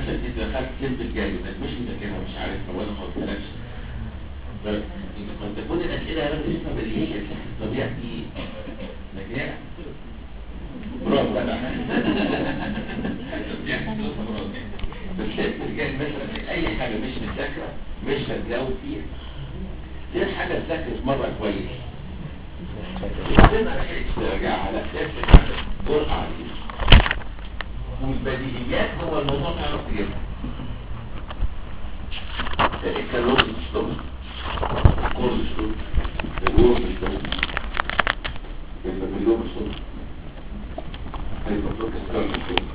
مثلا انت دخلت سيمبل جاي مش مذاكرها مش عارفها ولا ما قلتلكش، قد تكون الاسئله يا رب اسمها بديهيه تحت طبيعتي لكن هي برافو بس سيمبل جاي مثلا اي حاجه مش مذاكره مش هتجاوب فيها. دي حاجه اتذاكرت مره كويس ما لحقتش تراجعها لا تفرق جرأة عليها. والبديهيات هو الموضوع تعرف تجيبها. الكالوري ستوب الكورد ستوب الورد ستوب البابليوم ستوب البابلوك ستوب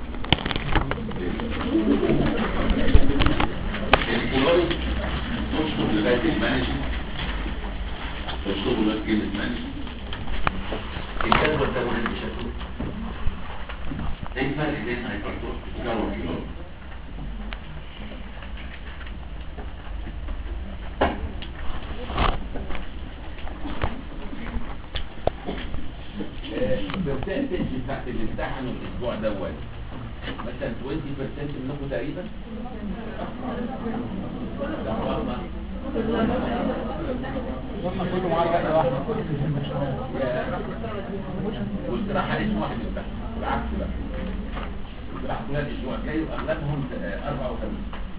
الكالوري تشطب لغاية المانجمنت تشطب لغاية كلمة مانجمنت. الجدول ده مهم بشكل ايه الفرق بين هايبرتروفي والكالوري؟ البرسنتج بتاعت الامتحان الاسبوع دوت مثلا 20% منكم تقريبا كله معرض واحد واستراحة ليش واحد يفتح بالعكس بقى استراحة خلال الاسبوع الجاي واغلبهم 54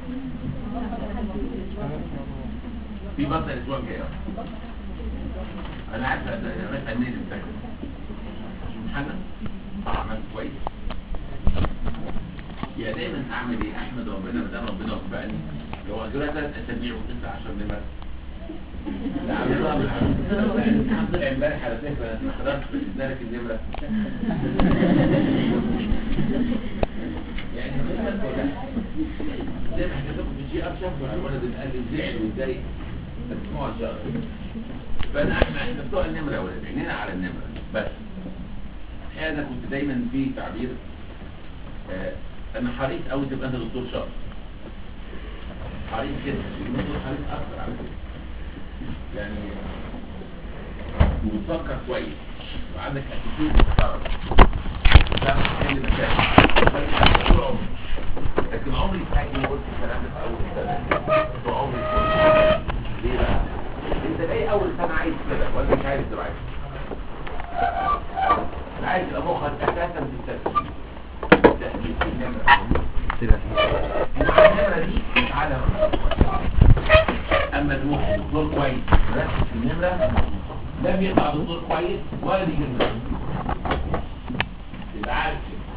في بطل الاسبوع الجاي انا عارف انا فنان المذاكرة محمد عملت كويس يا دايما اعمل ايه احمد ربنا مدام ربنا وفقني لو دول 3 اسابيع و19 نمر لا عملوها الحمد لله امبارح على فكره انا ما حضرتش بس ادالك النمره يعني زي ما حكيتلكم في الجي ار شافوا الولد اللي قال لي زعل واتضايق بس اسمعوا ان شاء الله. فانا احنا بتوع النمره يا ولاد عينينا على النمره بس. انا كنت دايما في تعبير انا حريص قوي تبقى انت دكتور شاطر حريص كده الدكتور حريص اكتر على كده يعني وبتفكر كويس وعندك اتيتيود محترم تعرف تحل مشاكل طول عمري. لكن عمري في حياتي ما قلت الكلام ده في اول سنه طول عمري ليه بقى؟ انت جاي اول سنه عايز كده ولا مش عايز تبقى عايز يبقى مخك اساسا في التسجيل في النمره مع النمره دي تعالى اما تروح دكتور كويس ركز في النمره لم يطلع دكتور كويس ولا يجي النمره يبقى عارف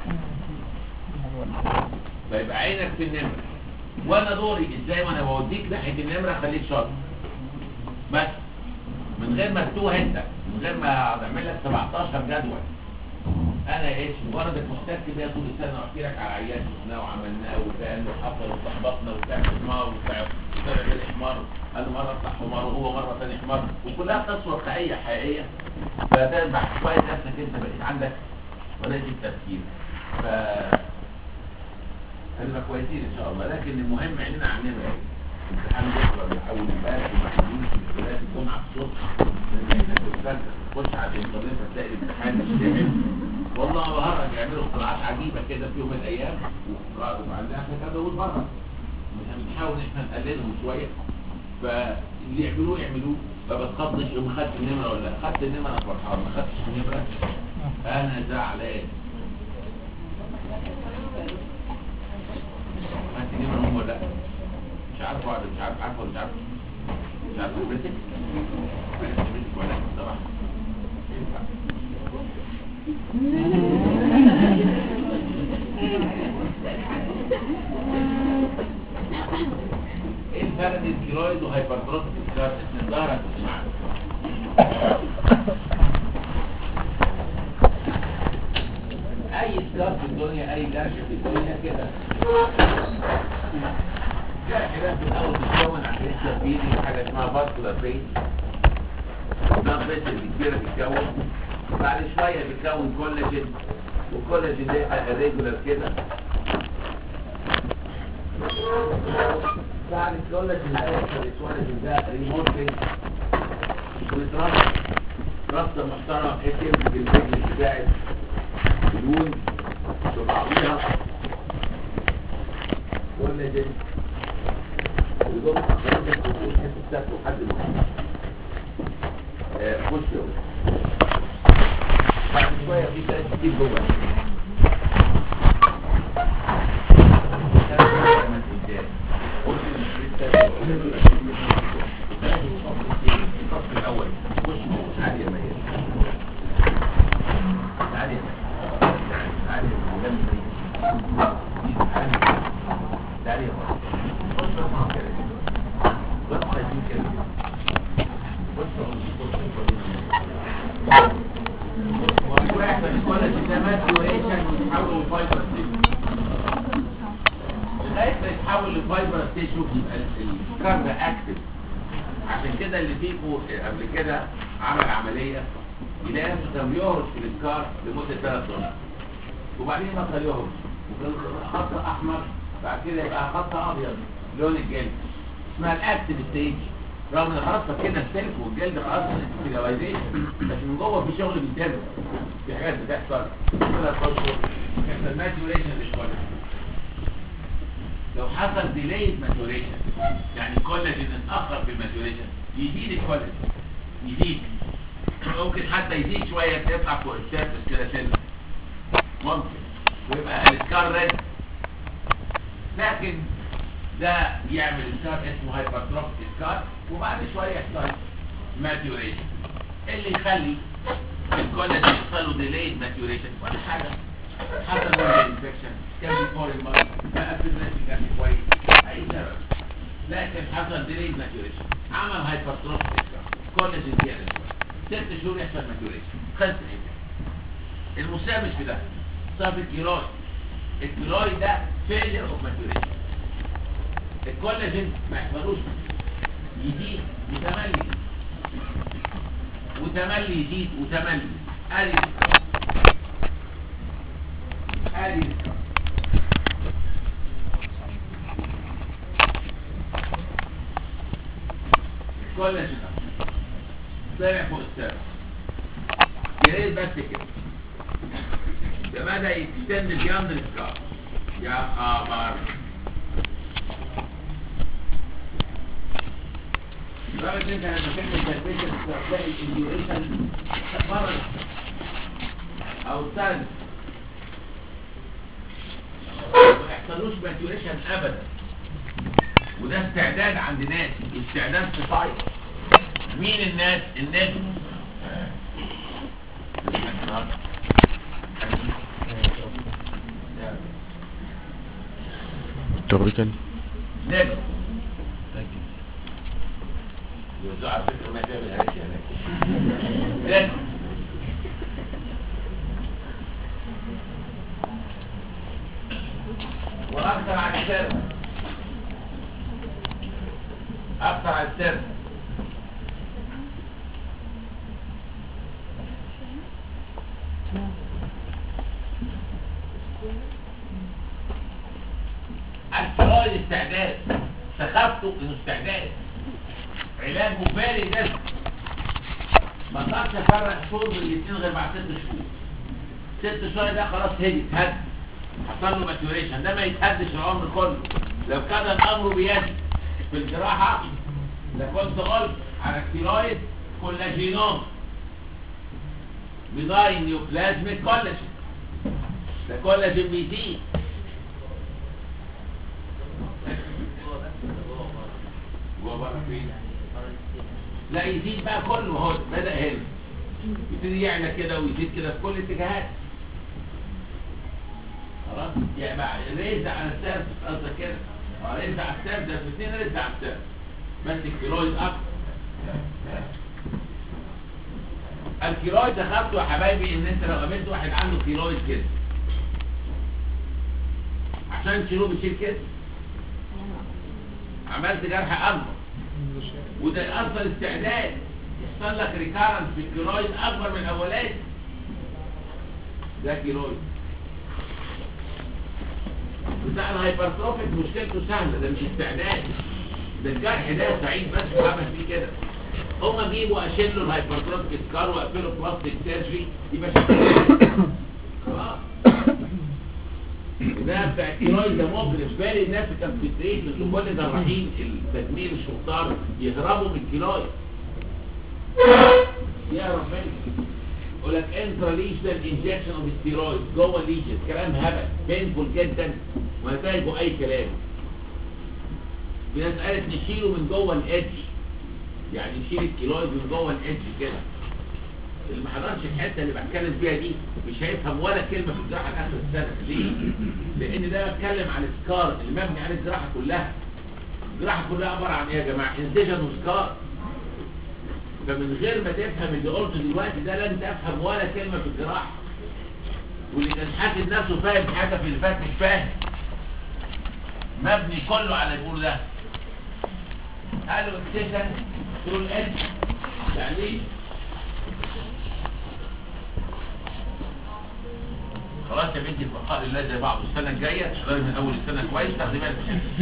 فيبقى عينك في النمره وانا دوري ازاي وانا بوديك ناحيه النمره خليك شاطر بس من غير ما تتوه انت من غير ما اعمل لك 17 جدول. انا ايش مجرد محتاج بيها طول السنه واحكي لك على عيال شفناه وعملناه وكان وحصل وصحبطنا وبتاع حمار وبتاع غير الحمار انا مره اطلع حمار وهو مره ثاني حمار وكلها قصص واقعيه حقيقيه. فتربح شويه نفسك انت بقيت عندك طريقه التفكير ف هنبقى كويسين ان شاء الله. لكن المهم عيننا على النمره امتحان بكره بيحاول امبارح ومحدودين في بدايه الجمعه الصبح تخش على الانترنت هتلاقي الامتحان مش والله بهرج يعملوا اختراعات عجيبه كده في يوم من الايام وبعدين احنا كده نقول بره بنحاول احنا نقللهم شويه فاللي يعملوه ما بتخضش يوم خدت النمره ولا خدت النمره انا فرحان ما خدتش النمره انا زعلان. خدت النمره هم ولا لا مش عارف واحد مش عارف عارفه ولا مش عارف مش عارف بريتك ولا طبعا ايه الفرق بين الثيرويد وهايبرتروفيك سكار اسم ظهرك وسمعك؟ اي سكار في الدنيا اي جرح في الدنيا كده كده في الاول بتتكون عن ريسيا بيدي حاجه اسمها فاسكولار بيت ده بيت الكبيره بتتكون بعد شويه بتكون كولاجين والكولاجين ده يبقى ريجولار كده بعد الكولاجين ده يحصل الكولاجين ده ريموتنج ويترص رصه محترمه بحيث يمسك الرجل بتاعت بدون بعضيها شويه في ثلاث كتير جوه الصف الاول خش عادي يا مهير عادي عادي عادي بص عايزين كده واحد الكولاجين ده ماتيوريشن ويتحول لفايبر تيشو لغايه ما يتحول لفايبر تيشو يبقى السكار اكتف. عشان كده اللي فيكم قبل كده عمل عمليه يلاقي نفسه كان بيهرش في السكار لمده 3 اشهر وبعدين بطل يهرش وكان خط احمر بعد كده يبقى خط ابيض لون الجلد اسمها الاكتف ستيج. رغم ان خلاص كده السلك والجلد خلاص انتجرايزيشن بس من جوه في شغل بيتم في حاجات بتحصل كده تخش يحصل ماتيوريشن للكولاجين. لو حصل ديليد ماتيوريشن يعني الكولاجين اتاخر في الماتيوريشن يزيد الكولاجين يزيد ممكن حتى يزيد شويه يطلع فوق السيرفس كده سنه ممكن ويبقى السكار ريد. لكن ده يعمل سكار اسمه هايبرتروفيك سكار وبعد شويه يحصل ماتيوريشن اللي يخلي الكولاجين يحصل له ديليد ماتيوريشن ولا حاجه. حصل له انفكشن كان بيفور المرض بقى في الناس كان كويس اي سبب لكن حصل ديليد ماتيوريشن عمل هايبرتروفيك سكار كولاجين زياده شويه 6 شهور يحصل ماتيوريشن خلص الحكايه. المشكله مش في ده صار الكيلويد. الكيلويد ده فيلير اوف ماتيوريشن. الكولاجين ما يحصلوش يزيد وتملي وتملي يزيد وتملي ادي ادي الكولاجين طلع فوق السقف يا ريت بس كده ده بدا يكستند بياند السكار يا خبر لدرجه انت لما تعمل تربيه تلاقي الانديوريشن مرض او سد ما يحصلوش ماتيوريشن ابدا. وده استعداد عند ناس استعداد في طايف. مين الناس؟ الناس توريكن ناس يوزع على فكرة ما تعمل هرشي هناك وأكثر على السر أكثر على السر الكيلويد استعداد سخافته انه استعداد علاجه فاري جدا ما اقدرش افرق شهور من الاثنين غير بعد 6 شهور. 6 شهور ده خلاص هدي اتهد حصل له ماتيوريشن. ده ما يتهدش العمر كله. لو كان الامر بيدي في الجراحه لكنت قلت على الكيلويد كولاجينوم بيضاي نيوبلازميك كولاجين. ده كولاجين بيزيد لا يزيد بقى كله اهو بدأ هنا يبتدي يعلى كده ويزيد كده في كل الاتجاهات خلاص يعني بقى ريز على السيرفس قصدك كده ريز على السيرفس ده الاثنين ريز على السيرفس بس الكيلويد اكتر. الكيلويد ده خدته يا حبايبي ان انت لو قابلت واحد عنده كيلويد كده عشان تشيلوه بيشيل كده عملت جرح اكبر وده يأثر استعداد يحصل لك ريكارنس في الكيلويد اكبر من الاولاني. ده كيلويد بتاع الهايبرتروفيك مشكلته سهله. ده مش استعداد ده الجرح ده سعيد بس عمل فيه كده. هما جيبوا اشيل له الهايبرتروفيك سكار وقفلوا بلاستيك سيرجري يبقى خلاص. ده بتاع الكيلويد ده مقرف. بالي الناس اللي كانت بتريد من كل جراحين التجميل الشطار يهربوا من الكيلويد يا ربنا يقول لك انتراليشنال انجكشن اوف ستيرويد جوه الليجن، كلام هبل بينفول جدا ونتائجه اي كلام. في ناس قالت نشيله من جوه الادج، يعني نشيل الكيلويد من جوه الادج كده. اللي ما حضرش الحته اللي بتكلم فيها دي مش هيفهم ولا كلمه في الجراحه لاخر السنه. ليه؟ لان ده بتكلم عن السكار اللي مبني عليه الجراحه كلها. الجراحه كلها عباره عن ايه يا جماعه؟ انسجن وسكار. فمن غير ما تفهم اللي قلته دلوقتي ده لن تفهم ولا كلمه في الجراحه. واللي كان حاسس نفسه فاهم حاجه في اللي فات مش فاهم. مبني كله على الجول ده. قالوا اكسجن تقول ادج يعني ايه؟ خلاص يا بنتي بقاء الله زي بعض. السنه الجايه تحضري من اول السنه كويس تاخدي بالك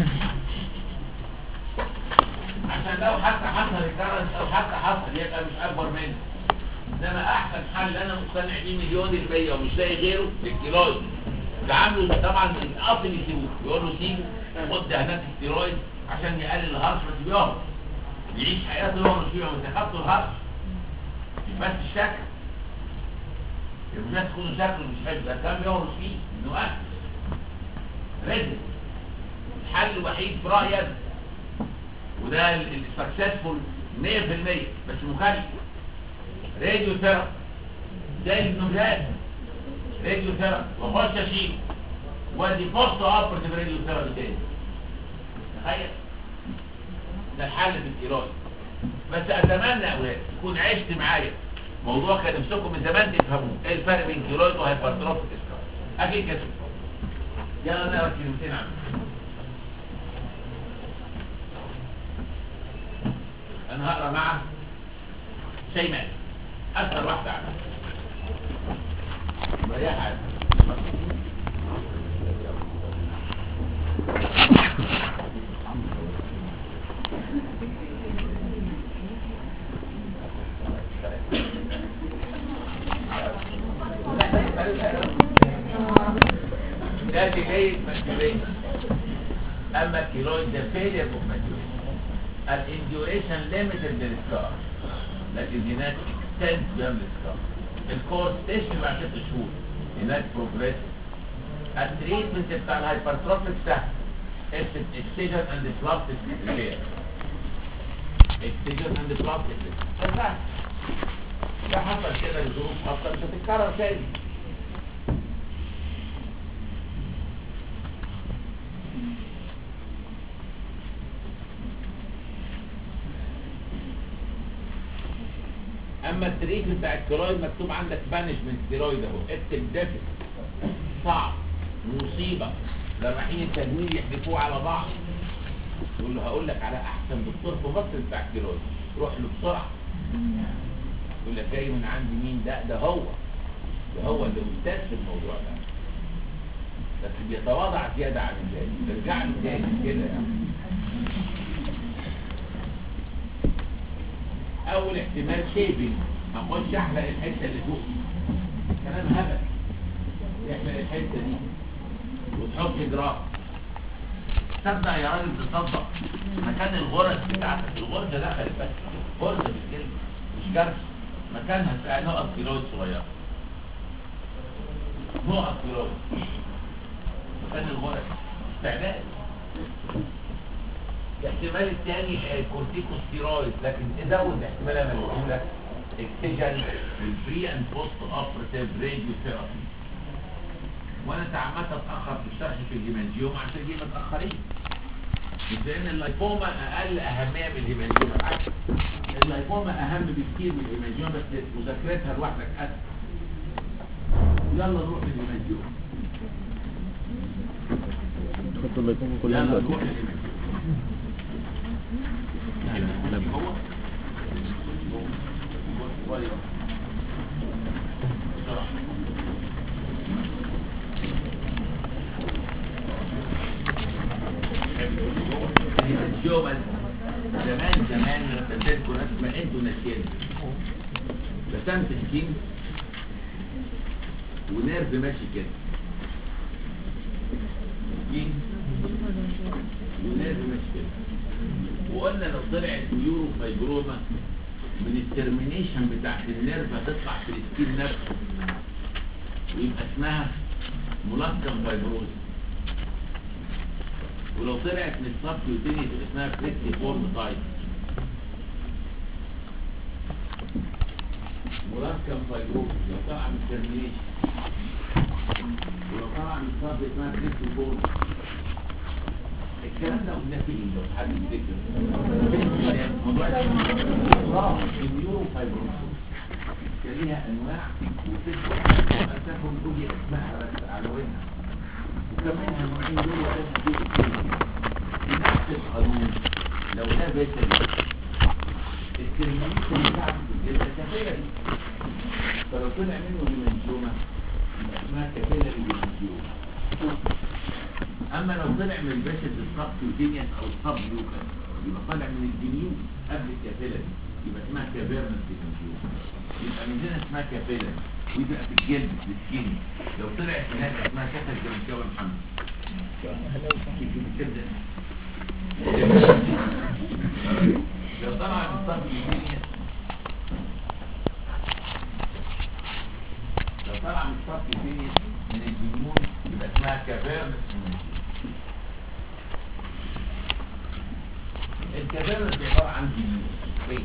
عشان لو حتى حصل الكرنس او حتى حصل يبقى مش اكبر منه. انما احسن حل انا مقتنع بيه مليون المية ومش لاقي غيره للستيرويد. ده عامله طبعا الاصل يسيبوه، يقول له سيبه خد هناك ستيرويد عشان يقلل الهرش بس بيهرش. يعيش حياته يهرش فيها وانت خدته الهرش مش بس الشكل. الناس تكون شكله مش حلو، ده كان بيهرش فيه انه اكل رزق. الحل الوحيد في رايي وده السكسسفول 100% بس مخالف، راديو ثيرابي زي النوجات. راديو ثيرابي واخش اشيله وادي بوست اوبرتيف راديو ثيرابي تاني. تخيل ده الحل في الستيرويد. بس اتمنى يا اولاد تكون عشت معايا موضوع كان نفسكم من زمان تفهموه، ايه الفرق بين ستيرويد وهايبرتروفيك اسكار. اكيد كده. يلا نقرا كلمتين عنه. انا هقرا مع شيماء اسهل واحده عنها مريحه. ده ديلي ماتيوريشن. اما الكيلويد ده فيلير اوف ماتيوريشن. الانديوريشن ليميتد للسكار لكن هناك اكستنت بيعمل السكار. الكورس تشفي بعد 6 شهور، هناك بروجريس. التريتمنت بتاع الهايبرتروفيك سهل، اكسجن اند بلاستيك ريبير. اكسجن اند بلاستيك ريبير سهل. ده حصل كده لظروف خاصه مش هتتكرر تاني. اما التريتمنت بتاع الستيرويد مكتوب عندك بانشمنت ستيرويد اهو، اكتب ديفيس صعب مصيبه. ده رايحين التجميل يحدفوه على بعض. يقول له هقول لك على احسن دكتور في مصر بتاع الستيرويد، روح له بسرعه. يقول لك جاي من عند مين؟ ده هو اللي استاذ في الموضوع ده، بس بيتواضع زياده عن اللازم. ارجع له تاني كده يعني. اول احتمال شيبنج، هنخش احلق الحته اللي فوق. كلام هبل. احلق الحته دي وتحط جراف. تصدق يا راجل تصدق مكان الغرز بتاعتك. الغرزه دخلت بس غرزه بالكلمه مش جرس. مكانها تلاقي نقط كيلويد صغيره. نقط كيلويد مكان الغرز استعداد. الاحتمال الثاني كورتيكوستيرويد، لكن ازود احتمال انا بقول لك اكسجن البري اند بوست اوبرتيف راديو ثيرابي. وانا تعمدت اتاخر في الشرح في الهيمانجيوم عشان دي متاخرين. مش لان اللايبوما اقل اهميه من الهيمانجيوم، بالعكس اللايبوما اهم بكتير من الهيمانجيوم بس مذاكرتها لوحدك اسهل. يلا نروح للهيمانجيوم. تحط اللايبوما كلها يلا دلوقتي. نروح للهيمانجيوم. زمان رسمتكم رسمه انتوا ناسيين. رسمت سكين ونيرف ماشي كده. سكين ونيرف ماشي كده. وقلنا لو طلعت نيورو فايبروما من الترمينيشن بتاعت النيرف هتطلع في السكين نفسه ويبقى اسمها ملقم فايبروز. ولو طلعت من السبكيوتينيوس تبقى اسمها بريكتيفورم تايب. ملقم فايبروز لو طلع من الترمينيشن، ولو طلع من السب اسمها بريكتيفورم. الكلام ده قلناه في ايه لو حد يفتكر؟ موضوع النيورو فايبروسيس كان ليها انواع وتاخد تقولي اسمها بس عناوينها، وكمان انواعين دول ولازم تجيب بنفس القانون. لو ده بيتل الترمينيشن بتاعته بتبقى كابيلاري، فلو طلع منه ديمنسيوما يبقى اسمها كابيلاري ديمنسيوما. اما لو طلع من الباشد السبكيوتينيوس او السبلوكال يبقى طالع من الجنيوس قبل الكابيلاري يبقى اسمها كافيرنس ديمنسيوما. يبقى من هنا اسمها كافيلاري ويبقى في الجلد في السكين. لو طلعت هناك اسمها كافيرنس ديمنسيوما محمد. لو طلع من السبكيوتينيوس، لو طلع من السبكيوتينيوس من الجنيوس يبقى اسمها كافيرنس ديمنسيوما. الكافيرنس عبارة عن جنيوس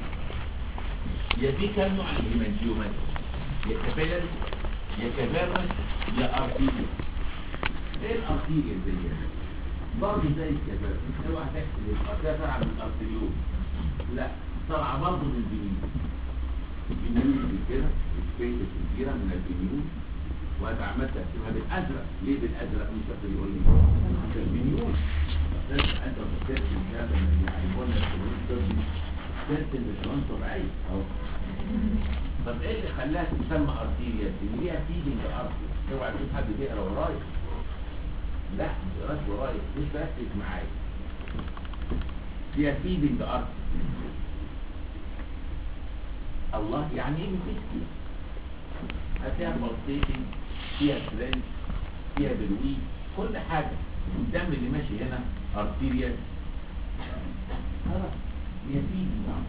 يا في كام نوع من الهيمانجيومات، يا كابيلاري يا كافيرنس يا ارتيريال. ايه الارتيريال دي؟ برضه زي الكافيرنس، اوعى تحسب الارتيريال طالعه من الارتريول، لا طالعه برضه من الجنيوس. الجنيوس دي كده سبيس كبيره من الجنيوس، وانا عملت اقسمها بالازرق. ليه بالازرق؟ مش هتقدر يقول لي عشان الجنيوس انت بترسم هذا يعني قلنا الطبي ترسم بشرون طبيعي اهو. طب ايه اللي خلاها تسمى ارتيريال؟ ان ليها فيدنج ارتيريال. اوعى تشوف حد بيقرا ورايا، لا ما تقراش ورايا، مش بركز معايا. فيها فيدنج ارتيريال. الله يعني ايه بتسكي؟ هتلاقيها بلطيتنج، فيها فرنش، فيها بلوي، كل حاجه. الدم اللي ماشي هنا ارتيريال خلاص يفيد بعض.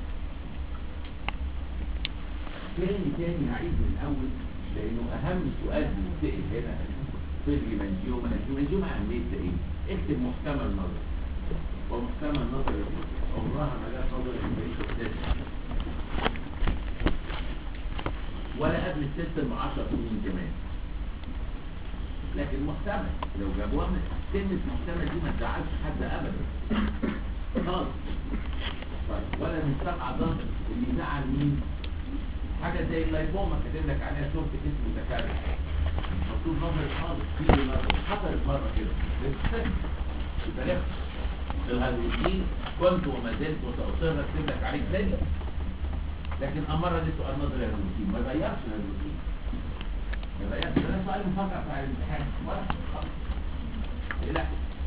تاني هعيد من الاول لانه اهم سؤال بيتسال هنا في الهيمانجيوما. الهيمانجيوما اهميتها ايه؟ اكتب محتمل نظري، ومحتمل نظري عمرها ما لها نظر في ولا قبل السيستم 10 سنين كمان، لكن محتمل لو جابوها من كلمة محتمل دي ما تزعلش حد ابدا خالص. طيب ولا من 7 ضغط اللي يزعل مين؟ حاجة زي اللايبوما كاتب لك عليها صورة اسم متكرر مكتوب نظر خالص في نظر حصلت مرة كده يبقى لك الهيدروجين كنت وما زلت وسأصر اكتب لك عليك تاني، لكن أمرة دي سؤال نظر الهيدروجين ما غيرش الهيدروجين، ما غيرش ده سؤال مفاجأة بتاع الامتحان ولا خالص لا.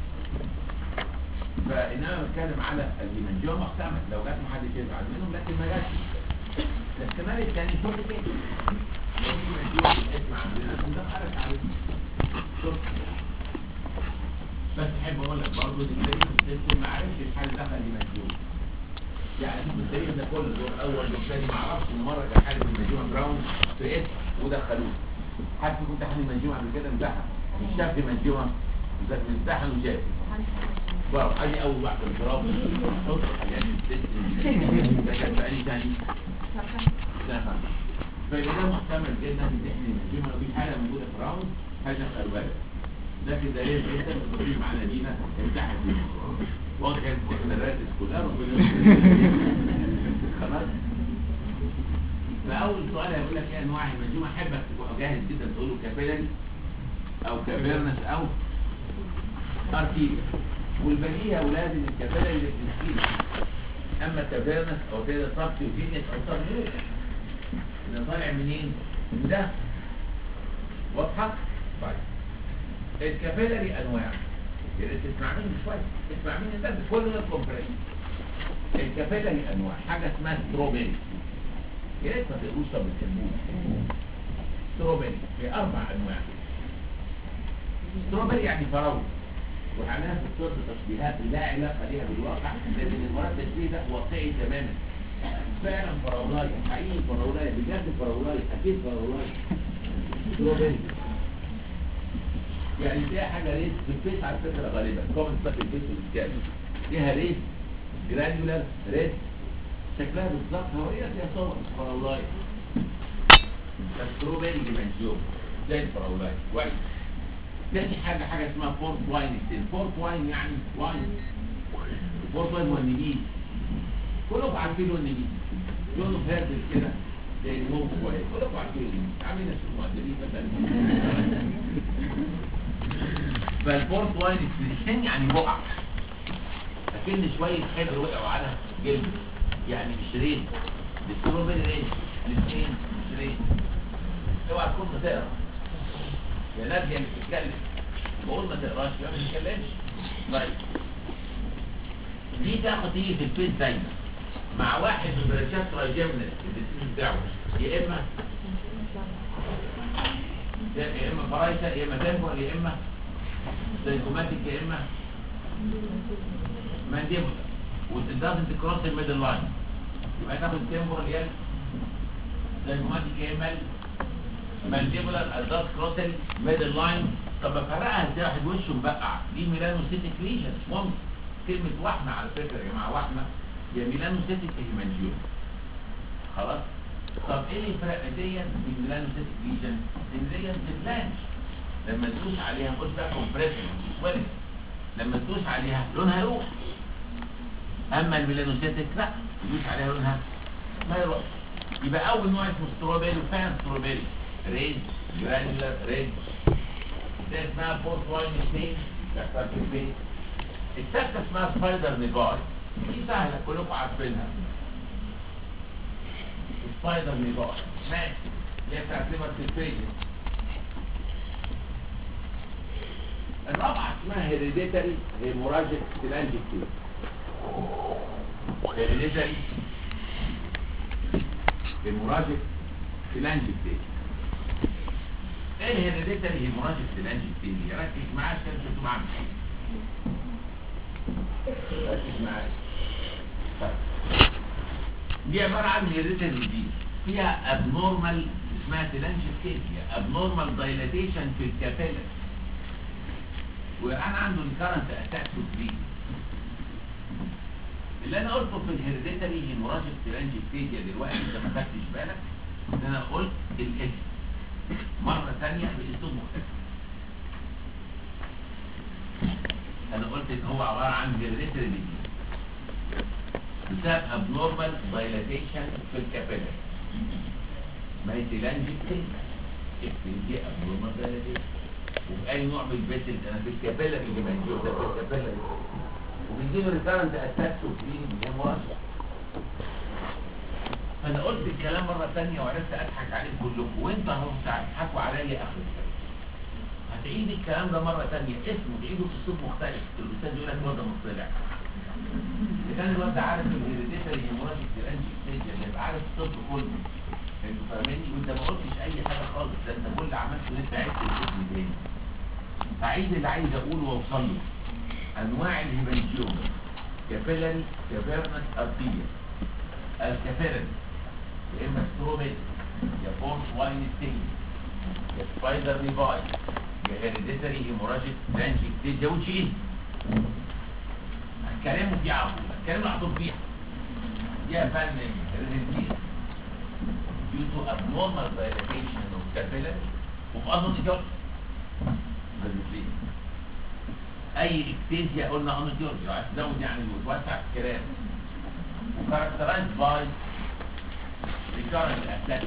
فإنما بتكلم على الهيمانجيوما محتمل لو جات محدش يزعل منهم، لكن ما جاتش. الاحتمال الثاني شوف ايه؟ لو الهيمانجيوما الاسم عندنا بندخلك عليه شوف. بس احب اقول لك برضه ان السيستم ما عرفش الحل دخل الهيمانجيوما. يعني شوف التاريخ ده كله دور اول والثاني ما اعرفش ان مره كان حاله الهيمانجيوما براون في اسم ودخلوه. حد كنت حد الهيمانجيوما قبل كده امتحن مش شاف الهيمانجيوما امتحن وشاف بقى ادي اول واحده انضراب حط حاجات السيستم ده كان بقالي ثاني لا فده محتمل جدا ان احنا الهيمانجيوما لو في حاله موجوده في راوند حاجه خلويه، لكن ده ليه جدا بتقول معانا دينا امتحن دي واضح ان الراتس كلها خلاص. فاول سؤال هيقول لك ايه انواع الهيمانجيوما؟ احبك تبقى جاهز جدا تقول له كابيلاري او كافيرنس او ارتيريال، والبديهي يا اولاد ان الكابيلاري اللي بتسكين، اما كافيرنس او كده سبكيوتينيوس او سبلوكال اللي طالع منين؟ من ده. واضحه؟ طيب الكابيلاري انواع، يعني تسمع مني شويه، اسمع مني بس كل ده كومبريشن. الكابيلاري انواع، حاجه اسمها ستروبيري، يا ريت ما تقولوش طب بتحبوه. ستروبيري في 4 انواع. ستروبيري يعني فراوله، وعليها في الطب تشبيهات لا علاقه ليها بالواقع، لكن المراد التشبيه ده واقعي تماما. فعلا فراولاي حقيقي فراولاي بجد فراولاي اكيد فراولاي ستروبري يعني دي حاجه ريس في الفيس على فكره غالبا كومنت بقى في الفيس والكتاب فيها ريس جرانيولار ريس شكلها بالظبط هو ايه فيها صور فراولاي ستروبري ديمنسيون زي الفراولاي كويس. تاني حاجه اسمها فورت واين ستين. فورت واين يعني واين فورت واين هو النبيذ كلكم عارفين له النبيذ لونه فاتح كده زي الموف شويه كلكم عارفين النبيذ عاملين نفس المؤدبين مثلا. فالفورت واين ستين يعني بقع لكن شويه حبر وقعوا على جلد يعني مش ريد الستروبري ريد الاثنين مش ريد. اوعى تكون بتقرا يا ناديه اللي بتتكلم بقول ما تقراش ما تتكلمش. طيب دي تيجي في الفيس دايما مع واحد من برشات راجمنس الديسيز بتاعه يا اما فرايسه يا اما تنبر يا اما سايكوماتيك يا اما مانديبولا وتدازنت كروس الميدل لاين يبقى تاخد تنبر يا سايكوماتيك يا اما مانديبولا الداز كروس الميدل لاين. طب افرقها ازاي؟ واحد وشه مبقع دي ميلانوسيتيك ليجن ممكن كلمه وحمه على فكره يا جماعه وحمه يا ميلانوسيتيك هيمانجيوم خلاص. طب ايه الفرق دي من ميلانوسيتيك ليجن؟ ان دي بتبلانش لما تدوس عليها مش بقى كومبريشن ولد لما تدوس عليها لونها يروح. اما الميلانوسيتيك لا تدوس عليها لونها ما يروح. يبقى اول نوع اسمه ستروبيري وفعلا ستروبيري ريد جرانيولار ريد. ده اسمها فورت واين ستين بتحصل في البيت. الثالثه اسمها سبايدر نيفاي دي سهله كلكم عارفينها. سبايدر نيفاي ماشي اللي هي بتاعت ليفر سيلفيجن. الرابعه اسمها هيريديتري هيموراجيك تلانجيكتيز. هيريديتري هيموراجيك تلانجيكتيز. ايه هيريديتري هيموراجيك تلانجيكتيز؟ ركز معايا عشان تشوفوا معايا ركز معايا. دي عباره عن هيريديتري ديزيز فيها ابنورمال اسمها تلانجيكتيزيا ابنورمال دايلاتيشن في الكابيلر وانا عنده الكرنت اتاك في اللي انا قلته في الهيريديتري هيموراجيك تلانجيكتيزيا دلوقتي انت ما خدتش بالك ان انا قلت الاسم مره ثانيه باسلوب مختلف. انا قلت ان هو عباره عن هيريديتري ديزيز بسبب ابنورمال دايلاتيشن في الكابيلر ما هي تلانجيكتيزيا دي ابنورمال دايلاتيشن وبأي نوع من البيسل انا في الكابيلر اللي موجود ده في الكابيلر وبيجيله ريكارنت اتاكس وفين هيموراجيك. فانا قلت الكلام مره ثانيه وعرفت اضحك عليكم كلكم وانتوا هتضحكوا عليا اخر الكلام. هتعيد الكلام ده مره ثانيه اسمه تعيده باسلوب مختلف. الاستاذ يقول لك الواد ده مطلع اذا كان الواد ده عارف الهيريديتري هيموراجيك تلانجيكتيزيا يبقى عارف الطب كله. انتوا فاهميني؟ وانت ما قلتش اي حاجه خالص ده انت كل اللي عملته ان انت عدت الاسم تاني. هعيد اللي عايز اقوله واوصل له. انواع الهيمانجيوم كابيلاري كافيرنس ارتيريا. الكافيرنس يا اما ستروميد يا فورت واين ستين يا سبايدر نيفاي يا هيريديتري هيموراجيك تلانجيكتيزيا وتشيل. هتكلموا فيه على طول هتكلموا على طول فيها. يا فندم هيريديتري due to abnormal dilatation of capillary وفي انوديولوجي اي اكتيزيا قلنا انوديولوجي عايز تزود يعني وتوسع الكلام وكاركترايز باي ريكارنت اتاك.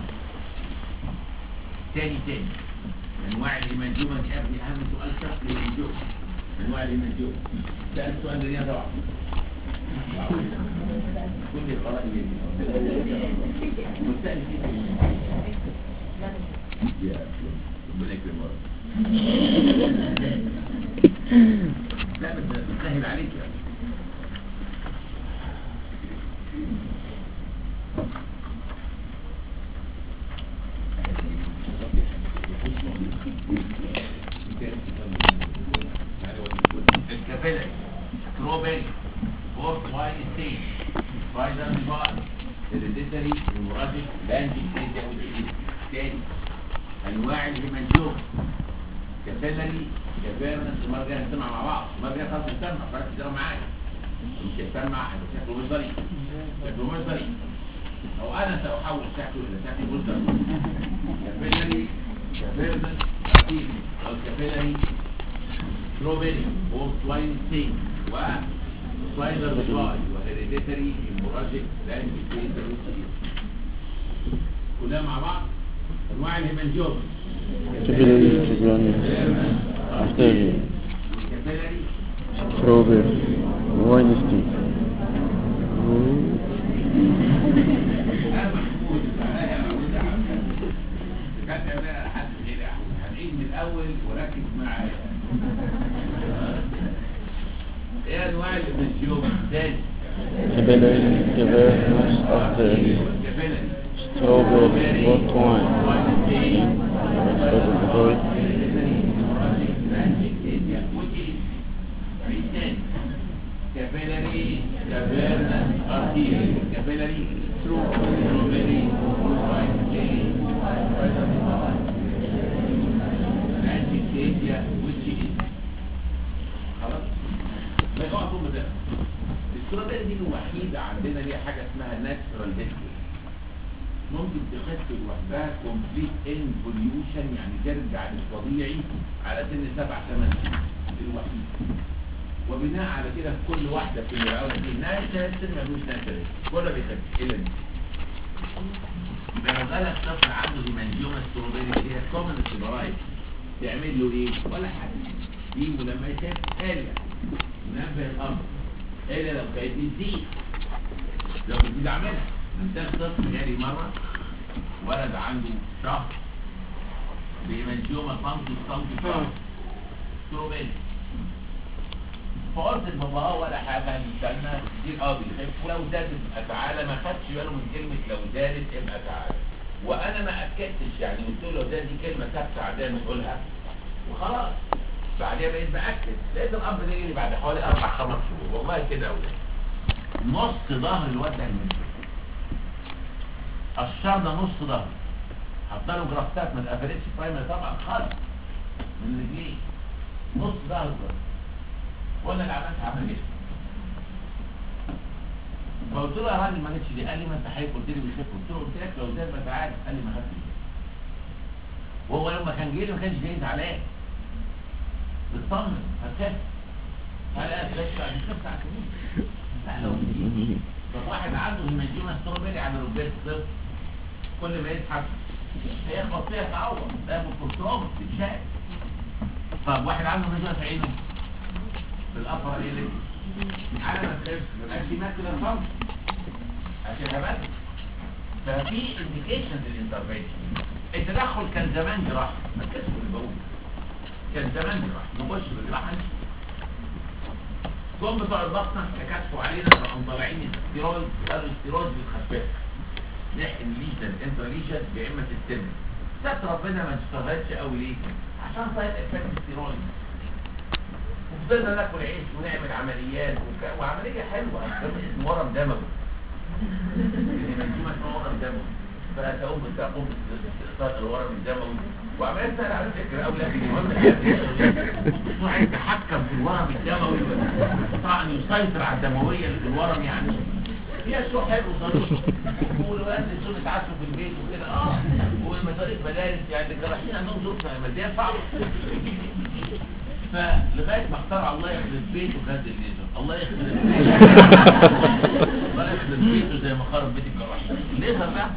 تاني انواع الهيمانجيوما دي ابني اهم سؤال شخص الهيمانجيوما انواع الهيمانجيوما ده السؤال ده طبعا كل القراء مستقل فيه ربنا يكرمك. لا بتسهل عليك يعني. الكابيلاري ستروبري فورت واين ستين سبايدر نيفاي هيريديتري هيموراجيك لانجيوبليزيا والإيديز. تاني انواع الهيمانجيوم كابيلاري كافيرنس. المره الجايه هنسمع مع بعض، المره الجايه خلاص هنسمع خلاص كده معايا. مش هسمع هيبقى شكله مش ظريف، شكله مش ظريف، او انا ساحول شكله الى شكل مش ظريف. كابيلاري كافيرنس اكيد والكابيلاري ستروبري وسواين ستين وسوايدر فلاي وهيريديتري هيموراجيك لانجيوبليزيا والإيديز. كلها مع بعض انواع الهيمانجيوم كابيلاري كابيلاري ارتيري والكابيلاري ستروبر واينستين. هنعيد من الاول وركز معايا. ايه انواع الهيمانجيوم تاني؟ كابيلاري كافيرنس ارتيري كابيلاري ستروبر واينستين. كابيلاري كافيرنس ارتيري كابيلاري ستروبري خلاص ما يقعدوا بده. الستروبري دي الوحيده عندنا ليها حاجه اسمها ناتشورال هيستوري، ممكن تخف لوحدها كومبليت انفوليوشن، يعني ترجع للطبيعي على سن 7 8 سنين الوحيد. وبناء على كده في كل واحده في العلاج ناتشورال سن ملوش ناتشورال كله بيخف الا دي. يبقى لو جالك طفل عنده هيمانجيوم ستروبري هي كومن ستروبرايت تعمل له ايه؟ ولا حاجه. يجيبه لما يشاف آلة نبه الامر إلا لو كانت بتزيد، لو بتزيد اعملها. انت طفل جالي مره ولد عنده شهر بهيمانجيوما فانكي ستروبري، فقلت لبابا ولا حاجه هنستنى كتير بيخف، ولو زادت يبقى تعالى. ما خدش باله من كلمه لو زادت يبقى تعالى، وانا ما اكدتش يعني قلت له ده دي كلمه ثابته عاديه بنقولها وخلاص. بعدين بقيت باكد، لقيت الاب ده يجي بعد حوالي 4 5 شهور والله كده اولاد نص ظهر الواد ده المنزل الشر ده نص ظهر، حط له جرافتات ما اتقفلتش برايمري طبعا خالص من رجليه، نص ظهر وانا اللي عملتها عمليه. فقلت له يا راجل ما جتش دي، قال لي ما انت حضرتك قلت لي بيخف، قلت لك لو زاد ما تعالى، قال لي ما خدتش. وهو لما كان جاي لي ما كانش جاي زعلان، بتطمن هتخف، قال لا هتخف على سنين. لا لو طب واحد عنده هيمانجيوما ستروبري على ركبته طفل كل ما يسحب هيخبط فيها تعور، ده بالكنترول بتتشال. طب واحد عنده هيمانجيوما في عينه في الأفر ايه اللي على ما تخف مبقاش ماكلر فانكشن عشان هبات. ففي انديكيشن للانترفنشن. التدخل كان زمان جراحه، ما تكسبوا اللي بقوله، كان زمان جراحه نخش بالجراحه. جم بتوع البطنه كشفوا علينا راحوا مطلعين الستيرويد، قالوا الستيرويد بتخففها نحقن ليجن انترا ليجن بأئمة السن. ست ربنا ما اشتغلتش قوي ليه؟ عشان سايد افكت الستيرويد. وفضلنا ناكل عيش ونعمل عمليات وعمليه حلوه اسمه ورم دموي. الهيمانجيوما اسمها ورم دموي، فتقوم باستئصال الورم الدموي وعمليات سهله على فكره قوي، لكن المهم الدكتور عايز يتحكم في الورم الدموي طبعا يسيطر على الدمويه اللي في الورم، يعني فيها شو حلو ظريف. والولاد اللي يتعشوا في البيت وكده والمصاريف مدارس، يعني الجراحين عندهم ظروف ماديه صعبه. فلغايه ما اخترع الله يخرب بيته خد الليزر، الله يخرب بيته الله يخرب بيته زي ما خرب بيت الجراحين. الليزر ده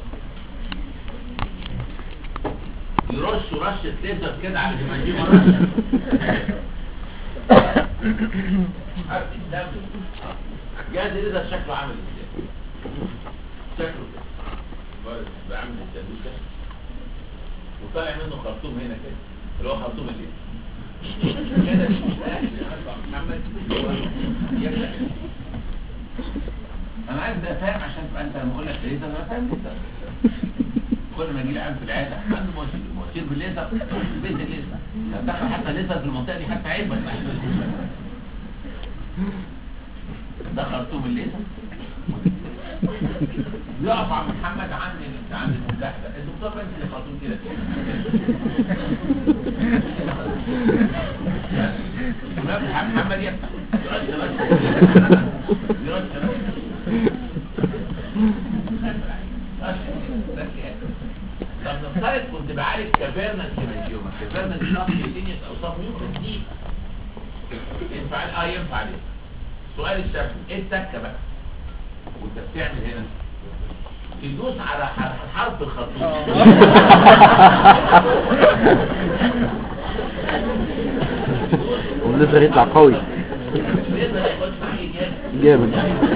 يرش رشه ليزر كده على الهيمانجيوما رشه حرق الدم. جهاز الليزر شكله عامل ازاي؟ شكله كده بعمل الجادوسه وطالع منه خرطوم هنا كده اللي هو خرطوم الليزر كده. محمد انا عايز ده فاهم عشان تبقى انت لما اقول لك ليزر انا فاهم ليزر. كل ما يجي لي عام في العياده عنده مواسير بالليزر بيت الليزر، دخل حتى ليزر في المنطقه دي حتى عيب بس ده خرطوم الليزر يقف عم محمد عند المفتاح ده، الدكتور بنت اللي خاطون كده محمد يفتح طب نفترض كنت بعالج كافيرنس هيمانجيوما، كافيرنس شخص الدنيا اوصاف ممكن دي ينفع ينفع ليه؟ سؤال الشاب ايه التكه بقى وانت بتعمل هنا؟ تدوس على حرف الخطوط والليزر يطلع قوي الليزر يخش معايا جامد.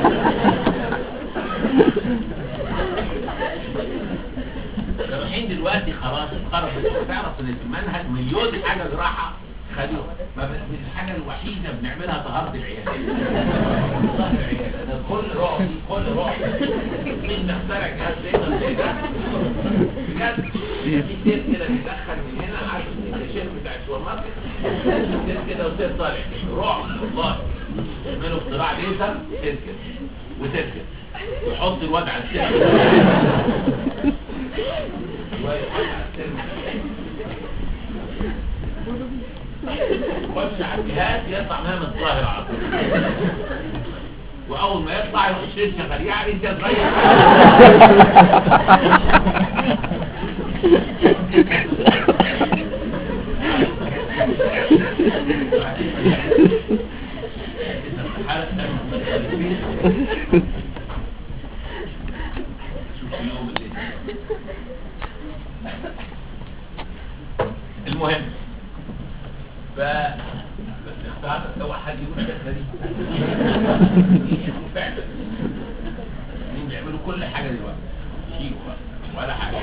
الحين دلوقتي خلاص تعرف ان المنهج مليون حاجه جراحه خدوها، ما بس الحاجه الوحيده بنعملها طهاره العيال. طهاره العيال انا كل رعب مين مخترع جهاز ليزر زي ده بجد؟ في سير كده بيدخل من هنا عارف الكاشير بتاع السوبر ماركت، سير كده وسير طالع كده رعب والله. يعملوا اختراع ليزر سير كده وسير كده يحط الوضع على السير خش على الجهاز يطلع منها من الظاهر على طول، واول ما يطلع الشيء شغال يعني انت صغير المهم لو حد يقول الفكره دي فعلا بيعملوا كل حاجه دلوقتي شيء ولا حاجه.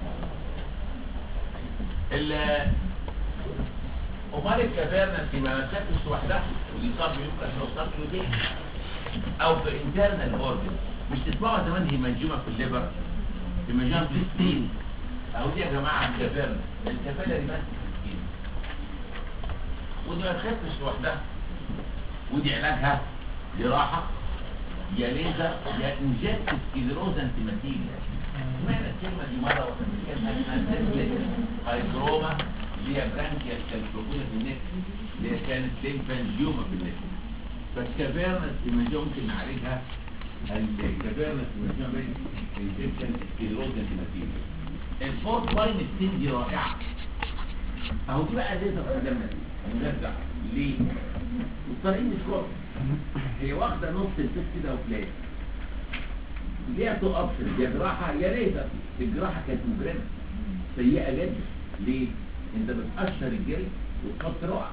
امال الكافيرنس ما مسكتش لوحدها والاصابه يمكن لو صار يوديه او في انترنال اورجن. مش تسمعوا زمان هيمانجيوما في الليفر، هيمانجيوما في السبين، اهو دي يا جماعه الكافيرنس. الكافيرنس دي ماسكه السكين ودي ما تخفش لوحدها، ودي علاجها جراحه يا ليزر يا انجكت سكليروزا انتيماتيريا. سمعنا الكلمه دي مره وكان اسمها سيمبلكس هايدروما اللي هي برانكيال كالكوبولا في النك اللي هي كانت ليمفانجيوما في النك. فالكافيرنس هيمانجيوما ممكن نعالجها الكافيرنس هيمانجيوما انجكشن سكليروزا انتيماتيريا. الفورت لاين ستين دي رائعه اهو دي بقى ليزر خدمنا مجزع ليه؟ الطريق مش كويس، هي واخده نص الفيس كده وفلاش ليها تو اوبشن يا جراحه يا ليزر. الجراحه كانت مجرمه سيئه جدا. ليه؟ انت بتقشر الجلد وتحط رقعه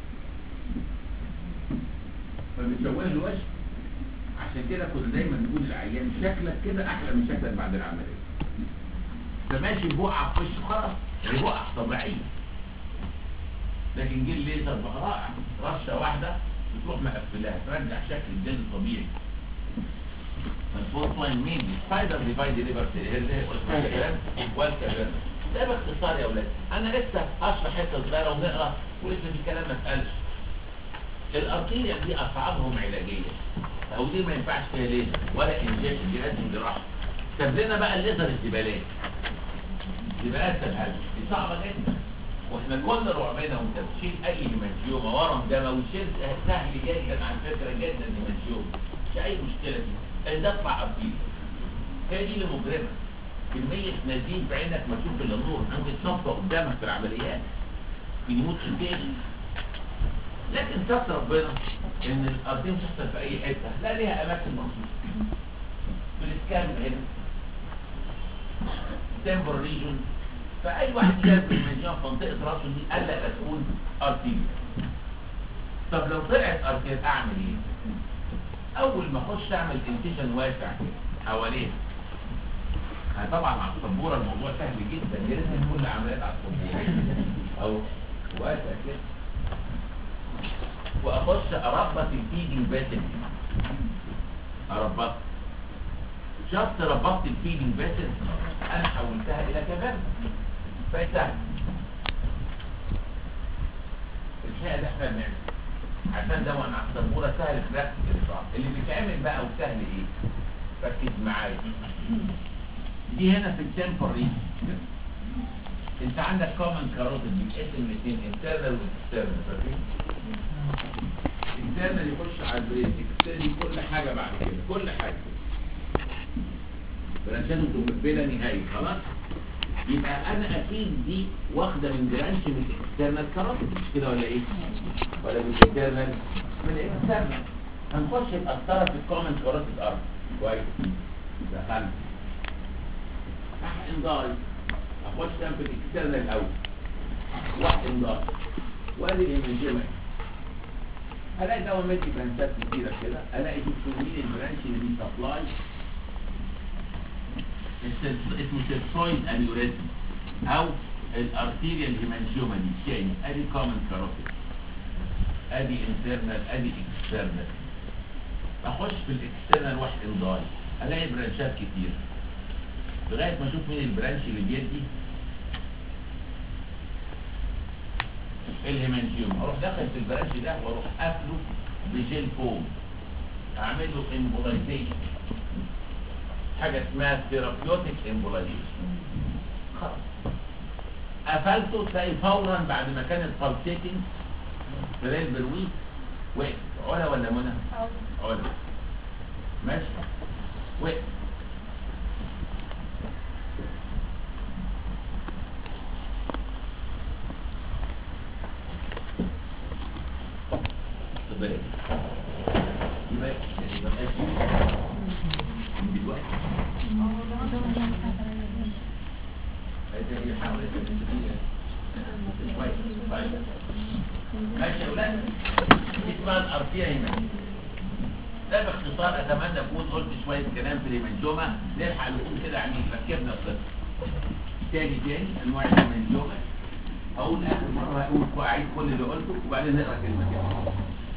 فبتشوه الوجه. عشان كده كنا دايما نقول للعيان شكلك كده احلى من شكلك بعد العمليه. انت ماشي بقعه في وشه خلاص هي بقعه طبيعيه، لكن جه الليزر بقى رائع، رشه واحده بتروح مقفلاها ترجع شكل الجلد طبيعي. الفورت لاين مين؟ سبايدر ديفايد ليفر والكافيرنس. ده باختصار يا اولاد. انا لسه هشرح حته صغيره ونقرا ولسه في كلام ما اتقالش. الارتيريا دي اصعبهم علاجيه، او دي ما ينفعش فيها ليزر ولا انجكشن، دي لازم جراحه. ساب لنا بقى الليزر الزبالات. الزبالات سهله دي صعبه جدا، واحنا كل رعبنا وانت بتشيل اي هيمانجيوما ورم دموي شيل سهل جدا على فكره جدا هيمانجيوما مش اي مشكله فيه. ده اطلع ارتيريا هي دي اللي مجرمه. كميه نزيف بعينك ما تشوف الا النور، ممكن تصفى قدامك في العمليات يموت انتاجي. لكن ستر ربنا ان الارضيه مش هتحصل في اي حته، لا ليها اماكن مخصوصه. في الاسكان هنا تمبر ريجون، فاي واحد جاب المنجان في منطقه راسه دي قال لك تكون ارتيريا. طب لو طلعت ارتيريا اعمل ايه؟ اول ما اخش اعمل انتيشن واسع حواليها. طبعا على السبوره الموضوع سهل جدا، يا ريت كل عمليات على السبوره او واسع كده، واخش اربط الفيدنج باسل. اربط شفت ربطت الفيدنج باسل انا حولتها الى كباب فسهل. الحقيقه ده احنا بنعمل عشان ده وانا على السبوره سهل خلاف الاصابه. اللي بيتعمل بقى وسهل ايه؟ ركز معايا. دي هنا في التمبوري انت عندك كومن كاروتيد بيتقسم الاثنين انترنال واكسترنال، فاكرين؟ انترنال يخش على البرين، اكسترنال كل حاجه بعد كده، كل حاجه برانشات بلا نهايه. خلاص يبقى انا اكيد دي واخده من برانش من الاكسترنال كاروتيد، مش كده ولا ايه؟ ولا من الانترنال؟ من الاكسترنال. هنخش القسطره في الكومن كاروتيد ارض. كويس، دخلت تحت انضاري، اخش في الاكسترنال الاول واحد انضاري وادي الهيمنجيوما. الاقي دوامات برانشات كتيره كده، الاقي مين البرانش اللي بيسبلاي اسمه سيرفويد انيوريزم او الارتيريال هيمنجيوما دي تاني. ادي كومن كاروتيد، ادي انترنال، ادي اكسترنال. اخش في الاكسترنال واحد انضاري، الاقي برانشات كتير لغايه ما اشوف مين البرانش اللي بيدي الهيمنجيوم. اروح داخل في البرانش ده واروح قافله بجيل فوم، اعمل له امبولايزيشن، حاجه اسمها ثيرابيوتيك امبولايزيشن. خلاص قفلته، تلاقي فورا بعد ما كانت بالسيتنج في البرويك وقف. علا ولا منى؟ علا. ماشي، وقف. بالك يبقى من دلوقتي يحاول ماشي يا ولاد. اسمها الارتيه هنا. ده باختصار اتمنى اكون قلت شويه كلام في الهيمنجوما نلحق نقول كده يعني ركبنا القصه. تاني انواع الهيمنجوما. اقول اخر مره هقول اعيد كل اللي قلته وبعدين نقرا كلمه كده.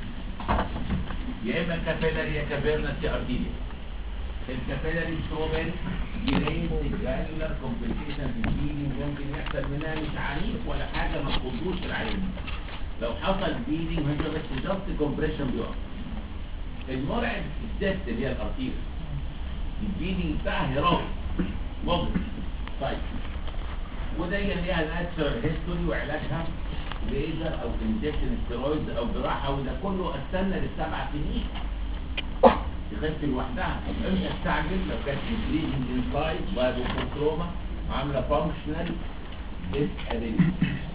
يا اما كابيلاري يا كافيرنس يا ارتيريا. الكابيلاري ستروبل جريد جرانيولار كومبليكيشن في البيلينج، ممكن يحصل منها مش عنيف ولا حاجه ما تخضوش العين. لو حصل بيلينج هي بس جاست كومبريشن بيقع. المرعب الست اللي هي الارتيريا، البيلينج بتاعها هيروح مغرب. طيب وده ليها ناتشرال هيستوري وعلاجها ليزر او انجكشن ستيرويد او جراحه، وده كله استنى ل7 سنين تخف لوحدها. امتى استعجل؟ لو كانت انكريزنج انسايد بايبوكروما عامله فانكشنال ديسابيليتي.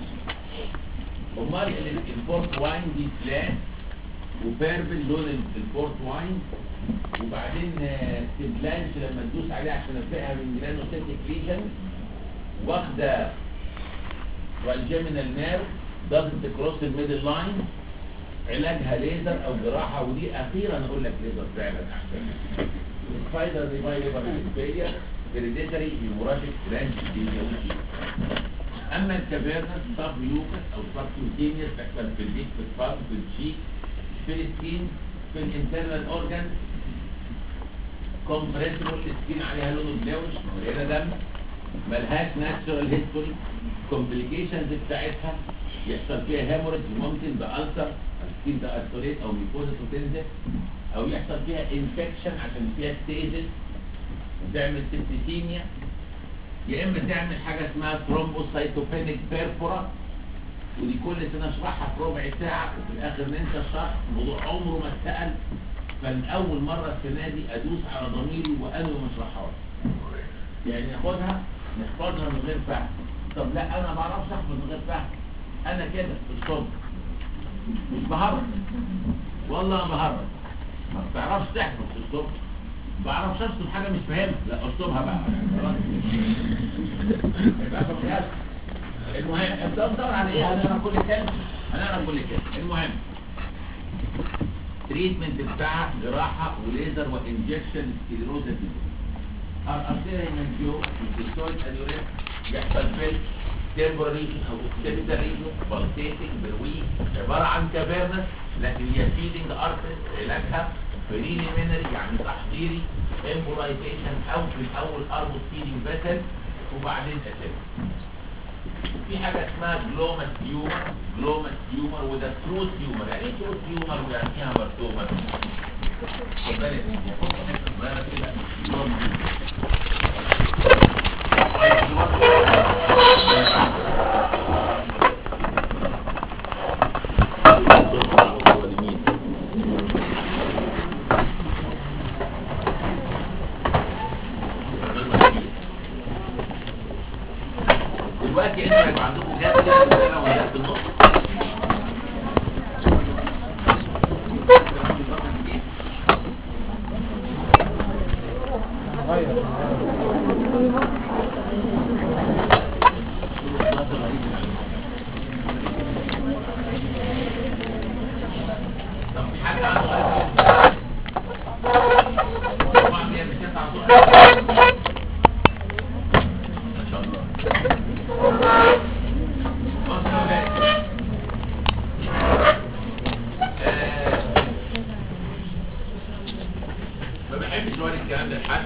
امال الفورت واين دي فلات وبيربل لون الفورت واين، وبعدين ستبلانش لما تدوس عليها عشان تفرقها من جرانوسيتيك ليجن، واخده والجيمينال نيرف ضغط كروس الميدل لاين، علاجها ليزر او جراحه. ودي اخيرا اقول لك ليزر فعلا احسن. سبايدر ريفايلبل فيلير هيريديتري هيموراجيك برانش ديزيز. اما الكافيرنس سب ميوكس او سب كيوتينيوس تحصل في البيك، في الفم، في الشيك، في السكين، في الانترنال اورجان. كومبريسبل السكين عليها لون بلاوش مليانه دم، ملهاش ناتشورال هيستوري. كومبليكيشنز بتاعتها يحصل فيها هيموريج، ممكن بألسر السكين ده ألسريت او ميكوزس وتنزل، او يحصل فيها انفكشن عشان فيها ستيجز وتعمل سيبتيميا، يا اما تعمل حاجه اسمها ثرومبوسايتوبينيك بيرفورا. ودي كل سنه اشرحها في ربع ساعه وفي الاخر ننسى الشرح، الموضوع عمره ما اتسال. فالاول مره السنه دي ادوس على ضميري وانا ما اشرحهاش، يعني ناخدها نحفظها من غير فهم. طب لا انا ما بعرفش احفظ من غير فهم، انا كده في الصبح مش بهرب، والله ما بهرب. ما بتعرفش تحفظ في الصبح، ما بعرفش اشطب حاجه مش فاهمها، لا اشطبها بقى خلاص. المهم انت بتدور على ايه؟ هنقرا كل كلمه، هنقرا كل كلمه. المهم تريتمنت بتاعها جراحه وليزر وانجكشن سكليروزا. الارتيريا هيمنجيوم الديستويد انيوريزم بيحصل في تمبوراري او سيبيتاري بالسيتنج برويك، عباره عن كافيرنس لكن هي فيدنج ارتريز. علاجها فريلي مينري يعني تحضيري، امبولايزيشن او في الاول اربط فيدنج فيسل وبعدين اسيب. في حاجه اسمها جلوماس تيومر. جلوماس تيومر وده تروث تيومر. يعني ايه تروث تيومر ويعني ايه هامرتومر؟ خد بالك يحط حته صغيره كده جوه المحيط. دلوقتي انتوا هيبقى عندكم جهاز كده مثلا وجهاز في النص. طب في حاجه عنده طبعا هي بتسمع صوت ما شاء الله. ما بحبش اوري الكلام ده لحد،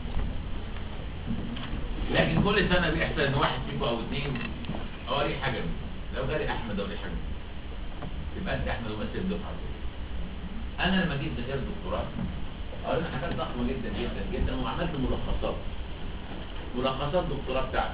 لكن كل سنه بيحصل ان واحد فيكم او اثنين اوري حاجه منه. لو جالي احمد اوري حاجه منه يبقى انت احمد ومثل الدفعه. انا لما جيت غير دكتوراه قريت حاجات ضخمه جدا جدا جدا وعملت ملخصات دكتوراه بتاعتي.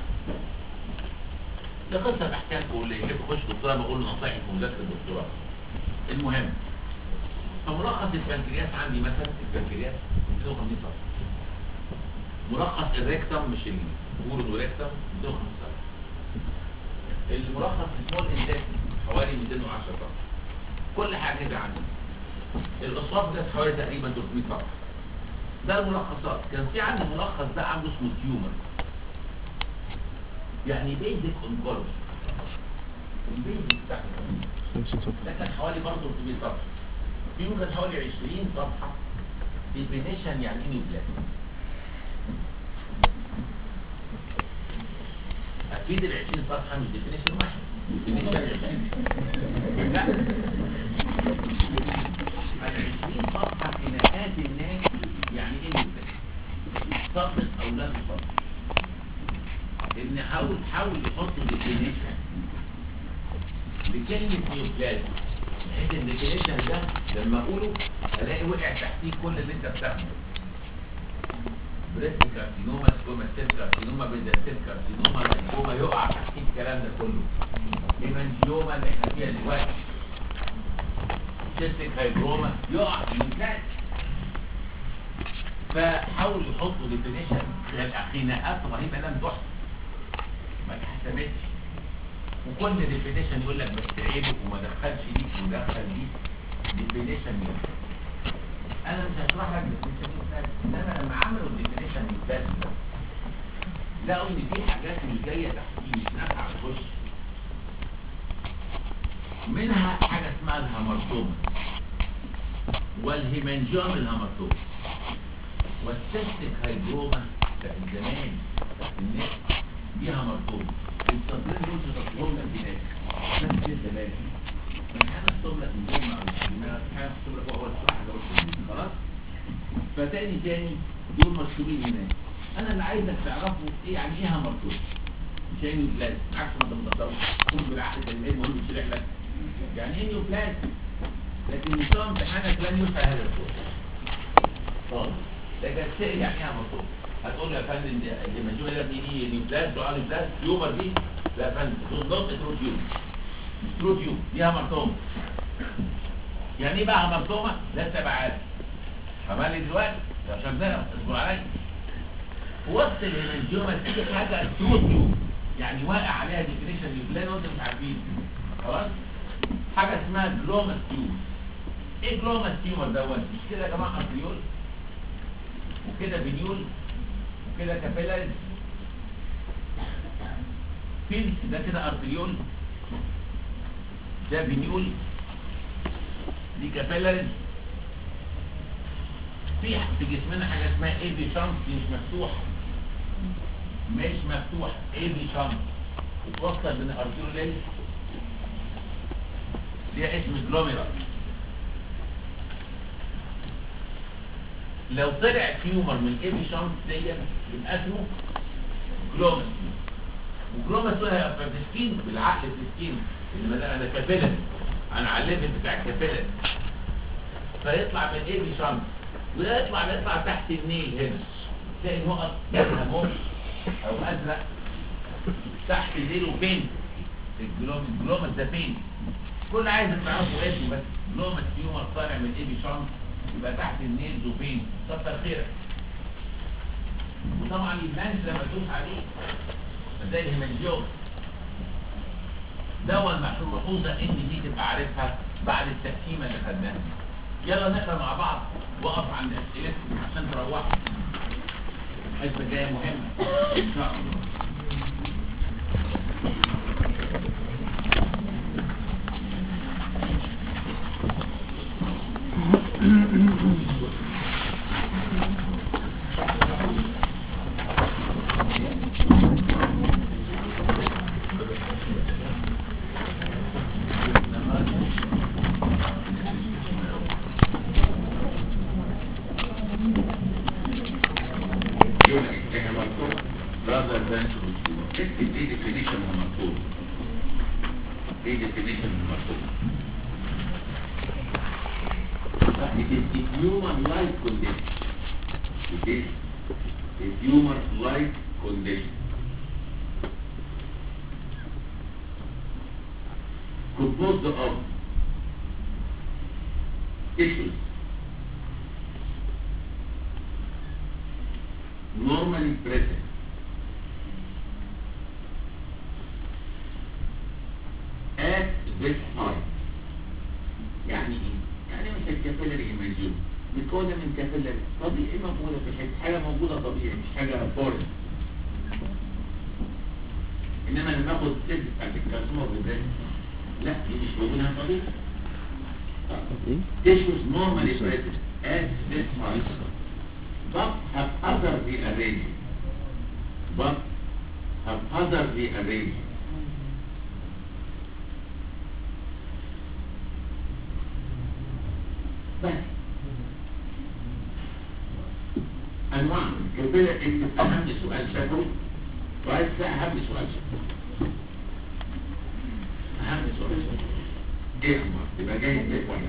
ده قصه بحكيها لكم اللي يحب يخش دكتوراه بقول له نصايح في مذاكره الدكتوراه. المهم فملخص البنكرياس عندي مثلا البنكرياس 250 صفحه. ملخص الريكتم مش الكورون والريكتم 250 صفحه. الملخص السمول انتستين حوالي 210 صفحه. كل حاجه كده عندي. الاسوفجس حوالي تقريبا 300 صفحه. ده الملخصات. كان في عندي ملخص بقى عنده اسمه تيومر، يعني بيزك اونكولوجي. البيزك بتاعته ده كان حوالي برضه 300 صفحه. فيهم كان حوالي 20 صفحه ديفينيشن يعني ايه نيوبلازم. اكيد ال 20 صفحه مش ديفينيشن واحد، ديفينيشن 20. لا ال 20 صفحه في نهايه الناس يعني ايه نيوبلازم، صفت او لا تصفت. ان حاول يحطوا ديفينيشن لكلمه نيوبلازم، بحيث ان الديفينيشن ده لما اقوله الاقي وقع تحتيه كل اللي انت بتاخده. بريست كارسينوما، سكوما سيل كارسينوما، بيزل كارسينوما، ليمفوما، يقع تحتيه الكلام ده كله. هيمانجيوما اللي احنا فيها دلوقتي، سيستيك هايدروما، يقع في النيوبلازم. فحاولوا يحطوا ديفينيشن خناقات رهيبه لم تحصل ما اتحسبتش، وكل ديفينيشن يقول لك بس عيبه وما دخلش دي ودخل دي ديفينيشن يوم. انا مش هشرح لك ديفينيشن يوم، انما لما عملوا الديفينيشن يوم لقوا ان في حاجات مش جايه تحتيه مش نافعه تخش. منها حاجه اسمها الهامرتوما والهيمانجيوم الهامرتوما والسيستيك هايدروما بتاعت زمان بتاعت الناس دي هامرتوما. والصدرين دول تطلعهم لك هناك بس لسه بالك من حاجه تطلع لك من جمع او حاجه تطلع لك هو الصح ده خلاص. فتاني دول مشهورين هناك. انا اللي عايزك تعرفوا ايه يعني ايه هامرتوما، مش يعني نيوبلازم عكس ما انت متصور كل بالعقل كلمات مهم يشرح لك يعني ايه نيوبلازم، لكن مستوى امتحانك لن يسعى هذا السؤال خالص. لكن السؤال يعني ايه هامرتوما؟ هتقول له يا فندم دي المنجومه دي نيوبلازم دعاء نيوبلازم تيومر دي؟ لا يا فندم تضغط ترو تيوب مش ترو تيوب، دي هامرتوما. يعني ايه بقى هامرتوما؟ لسه بقى عارف عمال دلوقتي عشان ده اصبر عليا. وسط المنجومه في حاجه ترو تيوب يعني واقع عليها ديفينيشن نيوبلازم وانت مش عارفين خلاص. حاجه اسمها جلوماس تيوب. ايه جلوماس تيومر دوت؟ مش كده يا جماعه ارتريول وكده فينيول وكده كابيلاريز فين ده كده ارتريول ده فينيول دي كابيلاريز. في جسمنا حاجه اسمها اي بي شانت دي مش مفتوح اي بي شانت بتوصل من الارتريول ليها اسم جلوميرال. لو طلع تيومر من اي بي شانت ديت يبقى اسمه جلوماس. وجلوماس ده هيبقى في السكين بالعقل في السكين اللي انا كابيلاري انا على الليفل بتاع الكابيلاري. فيطلع من ايه بشنط ويطلع تحت النيل هنا، تلاقي نقط اهو او ازرق تحت النيل وبين الجلومس ده بين. كل عايز تعرفوا اسمه بس، جلومس تيومر طالع من ايه بشنط يبقى تحت النيل وبين، كتر خيرك. وطبعا يبانش لما تدوس عليه زي الهيمنجيوم. ده الملحوظه ان دي تبقى عارفها بعد التقسيمه اللي خدناها. يلا نقرا مع بعض، وقف عند اسئلتكم عشان تروحوا. الحسبه جايه مهمه ان شاء الله. Composed of tissues normally present at this point. يعني ايه؟ يعني مش الكابيلاري ايماجين متكونه من كابيلاري طبيعي موجوده في الحته، حاجه موجوده طبيعي مش حاجه فورن. انما لما اخد السيلز بتاعت الكارسوما بالذات لا دي مش موجوده طبيعي. Tissues normally present at this point but have otherly arranged. بس انواع كبيرة. انت اهم سؤال شكله وعايز اهم سؤال شكله ايه انواع تبقى جاي تبقى واحد.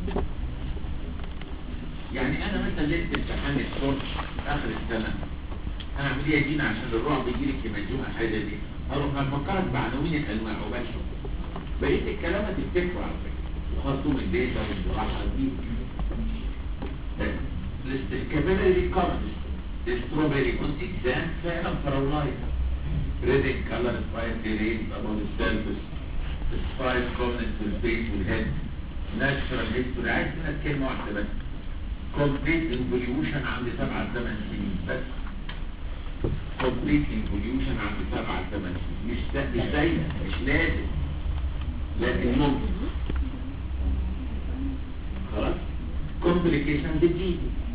يعني انا مثلا لقيت امتحان الصبح اخر السنه هعمل ايه يا دينا عشان الرعب يجي لك مجموعه الحاجه دي، هروح افكرك بعناوين الانواع وبس بقيت الكلام هتفتكره على فكره وحطوا من الداتا والراحه دي. الكابيلاري كارنس الستروبري كنت اكزام فعلا فراولايت ريدنج كلر سبايك ريد ابون السيرفس سبايك كومنت في الفيس والهيد ناتشرال هيستوري. عايز منك كلمه واحده بس، كومبليت انفوليوشن عند 7-8 سنين بس. كومبليت انفوليوشن عند 7-8 سنين مش دايما مش لازم لكن ممكن. خلاص كومبليكيشن بتجيلي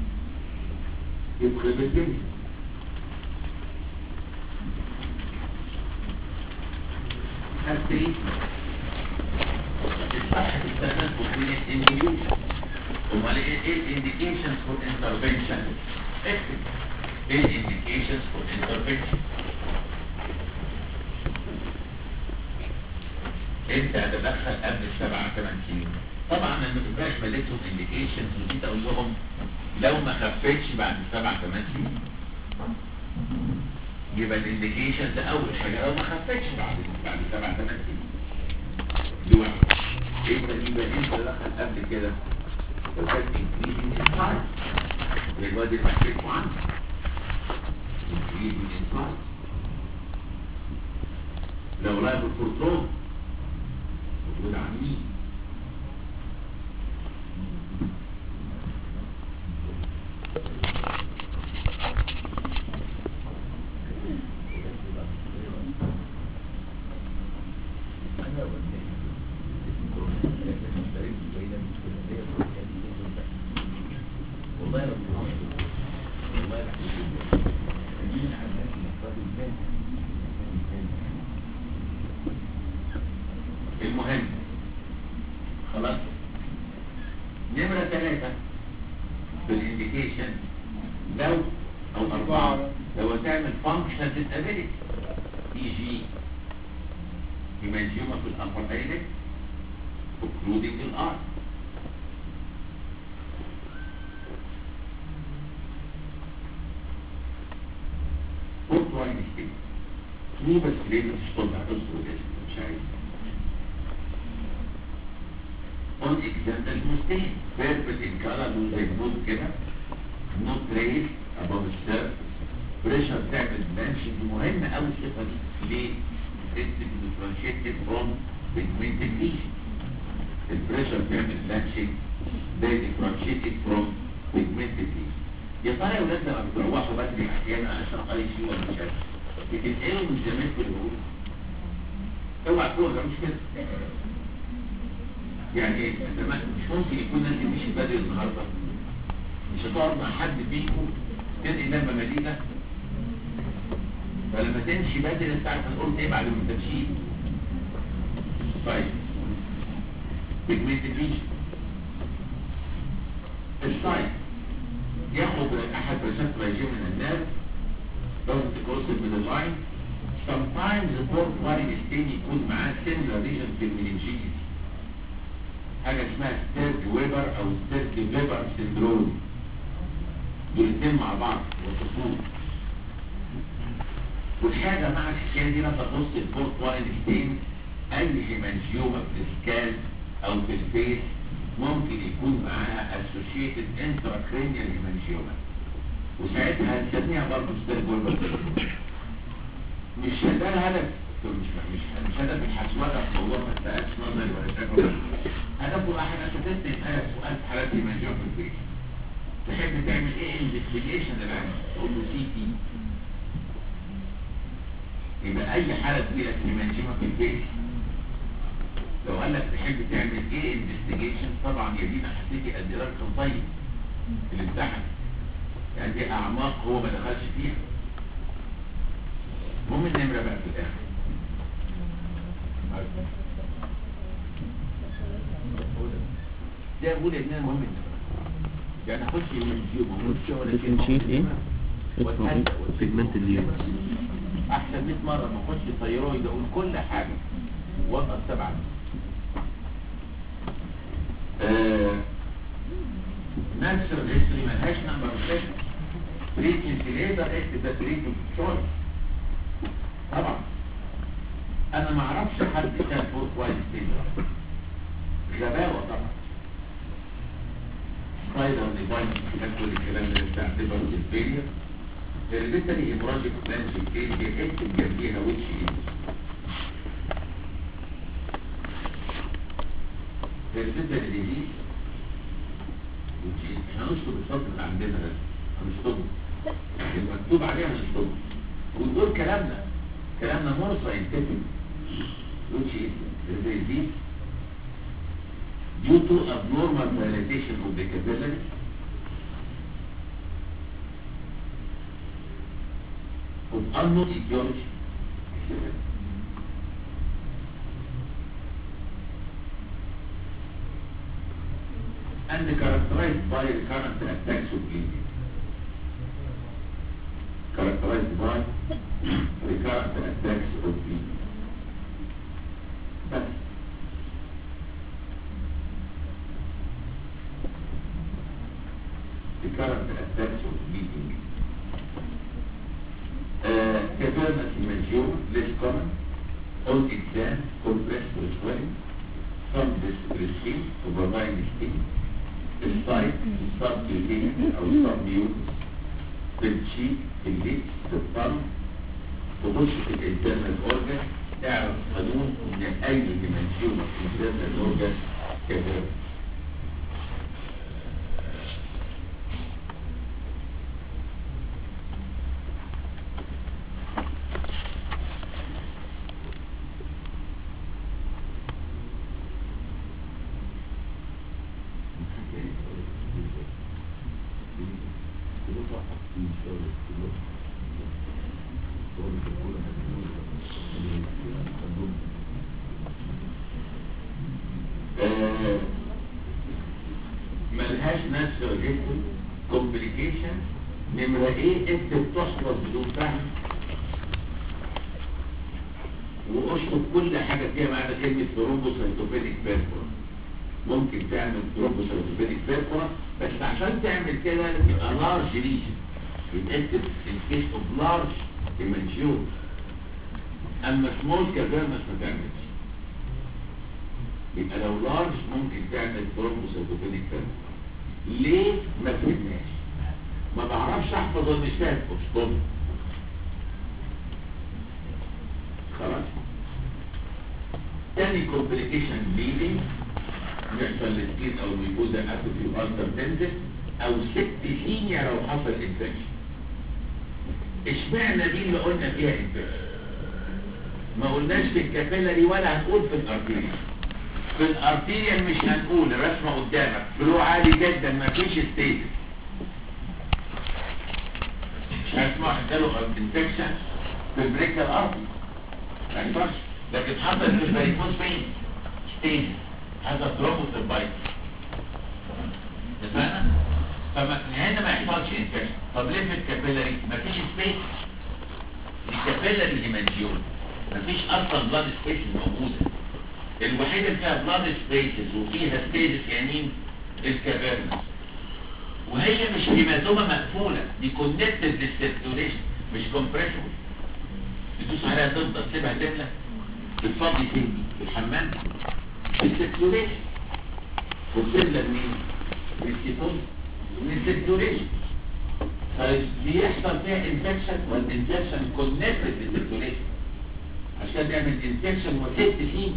يبقى بالدنيا. التريتمنت الصح استخدام كومبليت انفوليوشن. امال ايه الانديكيشنز فور انترفنشن؟ اكتب ايه الانديكيشنز فور انترفنشن. انت هتدخل قبل 7-8 سنين. طبعا انا ما تبقاش مليتهم انديكيشنز ودي اقول لهم لو ما خفتش بعد 7-8 سنين يبقى الانديكيشنز اول حاجه لو ما خفتش بعد 7-8 سنين دي واحد. يبقى انت دخل قبل كده وكانت increasing in size الواد اللي بحكيكوا عنه increasing in size. لو رايح بالفورترون موجود عنيه المهم. خلاص نمرة 3 بالانديكيشن لو او 4 لو تعمل فانكشن ديسابيليتي جي هيمانجيوما في الابر ايلت including الار ليه بس ليه بتشطب على اصبر الاسم مش عايز on example mistake purple in color لون زي النود كده not raised above the surface pressure تعمل mention دي مهمة أوي الصفة دي ليه؟ it's differentiated from pigmented lesion البريشر تعمل mention they differentiated from pigmented lesion يا ترى يا ولاد لما بتروحوا بدري أحيانا عشان قريب شيء ولا مش عارف بتتقلوا من زمان في الهروب اوعى تقول ده مش كده يعني ايه مش ممكن يكون ناس مشي بدري النهارده مش هتقعد مع حد فيكم تنقل لما مدينه فلما تمشي بدري انت عارف هنقول ايه بعد ما تمشي طيب pigmented lesion السايت ياخد احد رسالة رجيم من الناس لازم تكوصل من اللاين sometimes the fourth line الثاني يكون معاه similar region في المننجيز حاجة اسمها ستيرك ويبر او ستيرك ويبر سندروم دول الاثنين مع بعض وصفوه والحاجة مع الحكاية دي لما تبص الفورث لاين الثاني اي هيمانجيوما في السكال او في الفيس ممكن يكون معاها associated intracranial hemangioma وساعتها هنسميها برضه ستيرك ويبر مش ده الهدف مش هدف الحسوده في موضوع ما تسالش نظري ولا شكل هدفه احد اساسات يسالك سؤال في حالات هيمانجيوما في الفيس تحب تعمل ايه انفستيجيشن للعين تقول له سي تي يبقى اي حاله تجيلك هيمانجيوما في الفيس لو قال لك تحب تعمل ايه انفستيجيشن طبعا يا دينا هتيجي قد ايه رقم طيب اللي امتحن يعني دي اعماق هو ما دخلش فيها المهم النمره بقى في الاخر ده اقول ان المهم النمره يعني اخش differentiate ايه؟ pigmented lesion احسن 100 مره ما اخش ثيرويد اقول كل حاجه وضع 7 ناتشرال هيستوري ملهاش نمبر 6 بريتنج ليزر اكتب ده بريتنج شويس طبعا انا ما اعرفش حد كان فوق كويس ليزر غباوه طبعا سبايدر ديفاين كل الكلام اللي بتاع ديفر الفيلير هيريديتري هيموراجيك بلانجيكيشن اكتب جنبيها ويتش هيريديتري ديزيز هنشطب السطر اللي عندنا ده هنشطبه المكتوب عليها هنشطبه ونقول كلامنا مور ساينتفك which is the disease due to abnormal dilatation of the capillaries of unknown etiology and characterized by recurrent attacks of bleeding. Characterized by recurrent attacks of bleeding. But recurrent attacks of bleeding. Cavernous hemangioma, less common. On exam, compressed with swelling. Some skin, overdrying skin. السايت السبكيوتينيوس او السبميوتس في الشيك في الليكس في الطن تخش في الانترنال اورجان اعرف قانون ان اي هيمانجيوما في الانترنال اورجان كذلك ملهاش ناتشرال هيستوري كومبليكيشن نمرة ايه انت بتحفظ بدون فهم واشطب كل حاجة فيها معنى كلمة ثرومبوسايتوبينيك بيرفورا ممكن تعمل ثرومبوسايتوبينيك بيرفورا بس عشان تعمل كده يبقى لارج ليجن يتكتب in case of large hemangioma اما سمول كافيرنس ما تعملش. يبقى لو لارج ممكن تعمل ثرومبوسيتوبينيك فيرنس. ليه؟ ما فهمناش، ما بعرفش احفظ المثال اسطوري. خلاص. تاني كومبليكيشن بليدنج يحصل للسكين او الميكوزا اتروفي والتر تنزل او سيبتيسيميا لو حصل انفكشن. اشمعنى دي اللي قلنا فيها انفكشن؟ ما قلناش في الكابيلاري ولا هنقول في الارتيريا. في الارتيريا مش هنقول، الرسمه قدامك فلو عالي جدا ما فيش ستيتس، مش هسمع له انفكشن في البريكال ارتي ما ينفعش. لكن حصل في البريكوز فين؟ ستيتس، حصل ثرومبوسيتوبايت. اتفقنا؟ هنا ما يحصلش انفكشن. طب ليه في الكابيلاري مفيش سبيس؟ الكابيلاري هيمانجيول مفيش اصلا بلاد سبيسز موجوده. الوحيده اللي فيها بلاد سبيسز وفيها ستيجز يمين الكافيرنس، وهي مش هيماتوما مقفوله، دي كونكتد للسيركيوليشن مش كومبريشن. تدوس عليها تفضل تسيبها تملى بتفضي فين؟ في الحمام في السيركيوليشن. وتملى منين؟ من الكيتون من السيركيوليشن. فبيحصل فيها انفكشن، والانفكشن كونكتد للسيركيوليشن عشان تعمل انفكشن وسيبتيسيميا.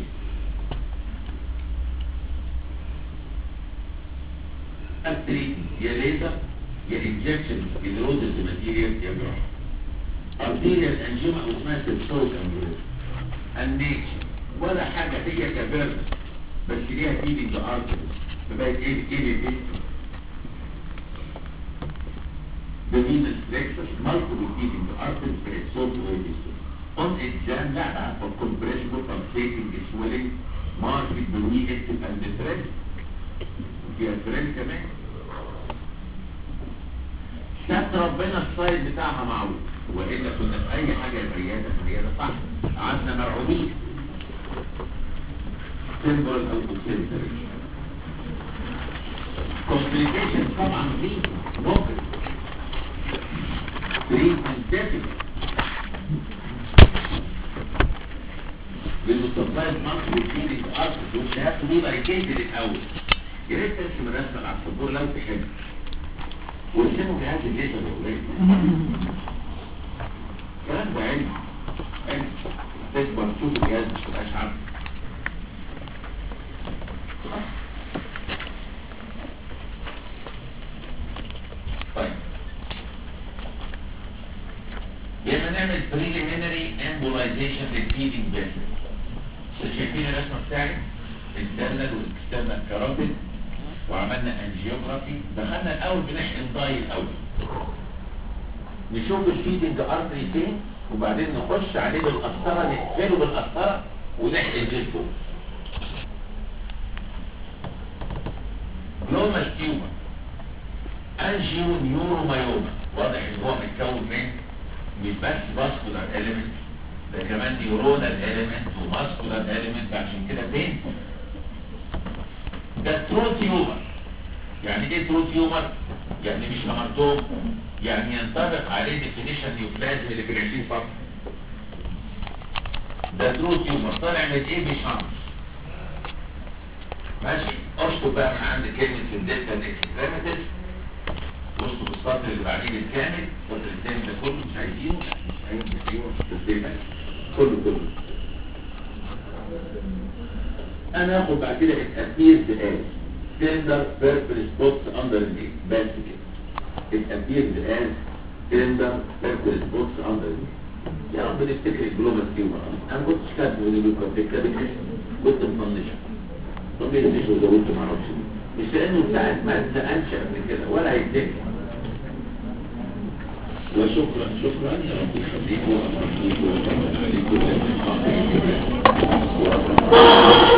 يا ليزر يا انجكشن سكليروزس ماتيريال يا جراحه. ارتيريال انجيوما اسمها سيبسويك امبوليزم. النيكشن ولا حاجه، هي كافيرنس بس ليها فيلينج ارتريز فبقت ايه بفينس فليكسس مالتيبل فيلينج ارتريز بقت صوت ويديستول. اون اكزام لا for compressible pulsating swelling marked بالوي اكتف اند ثريد فيها ثريد كمان. شاف ربنا السايد بتاعها معروف، والا كنا في اي حاجه رياده صح قعدنا مرعوبين. سيمبل او سيمبل كومبليكيشن طبعا دي ممكن تريتمنت ديفيكلت بالمستقبل المصري والفيلينج ارتس ومش هاف دي باريكيتد الاول. يا ريت ترسم الرسمه على السبوره لو تحب، وارسموا جهاز الليزر يا ولاد. الكلام ده علم تكبر تشوف الجهاز مش تبقاش عارف. طيب يبقى نعمل بريليمينري امبولايزيشن للفيدنج فيسل. شايفين الرسمه بتاعتي؟ الانترنال والاكسترنال كاراتيد، وعملنا انجيوغرافي. دخلنا الاول بنحقن ضاي الاول نشوف الفيدنج ارتري فين، وبعدين نخش عليه بالقسطره نقفله بالقسطره ونحقن جلد فوق. جلومال تيومر انجيو نيورومايوما، واضح ان هو متكون من مش بس فاسكولار اليمنت، ده كمان نيورونال اليمنت وماسكولار اليمنت، عشان كده بين. ده ترو تيومر. يعني ايه ترو تيومر؟ يعني مش هامرتوم، يعني ينطبق عليه ديفينيشن نيوبلازم اللي في 20 سطر. ده ترو تيومر طالع من ايه؟ مش هامر. ماشي. اشطب بقى من عند كلمه في الدلتا الاكستريميتيز، واشطب السطر اللي بعدين الكامل، السطر الثاني ده كله مش عايزينه، مش عايزينه كله. انا اخد بعد كده الابيرز از تندر بيربل سبوتس اندر النيك، بس كده الابيرز از تندر بيربل سبوتس اندر النيك. يا رب نفتكر الجلوبال تيومر. انا ما كنتش كاتبه اللي كنت مطنشه. طب ليه مش وزودت ما اعرفش، مش لانه ساعه ما اتسالش قبل كده ولا هيتذكر. وشكرا يا رب يخليك ويرحمك ويرحمك عليك.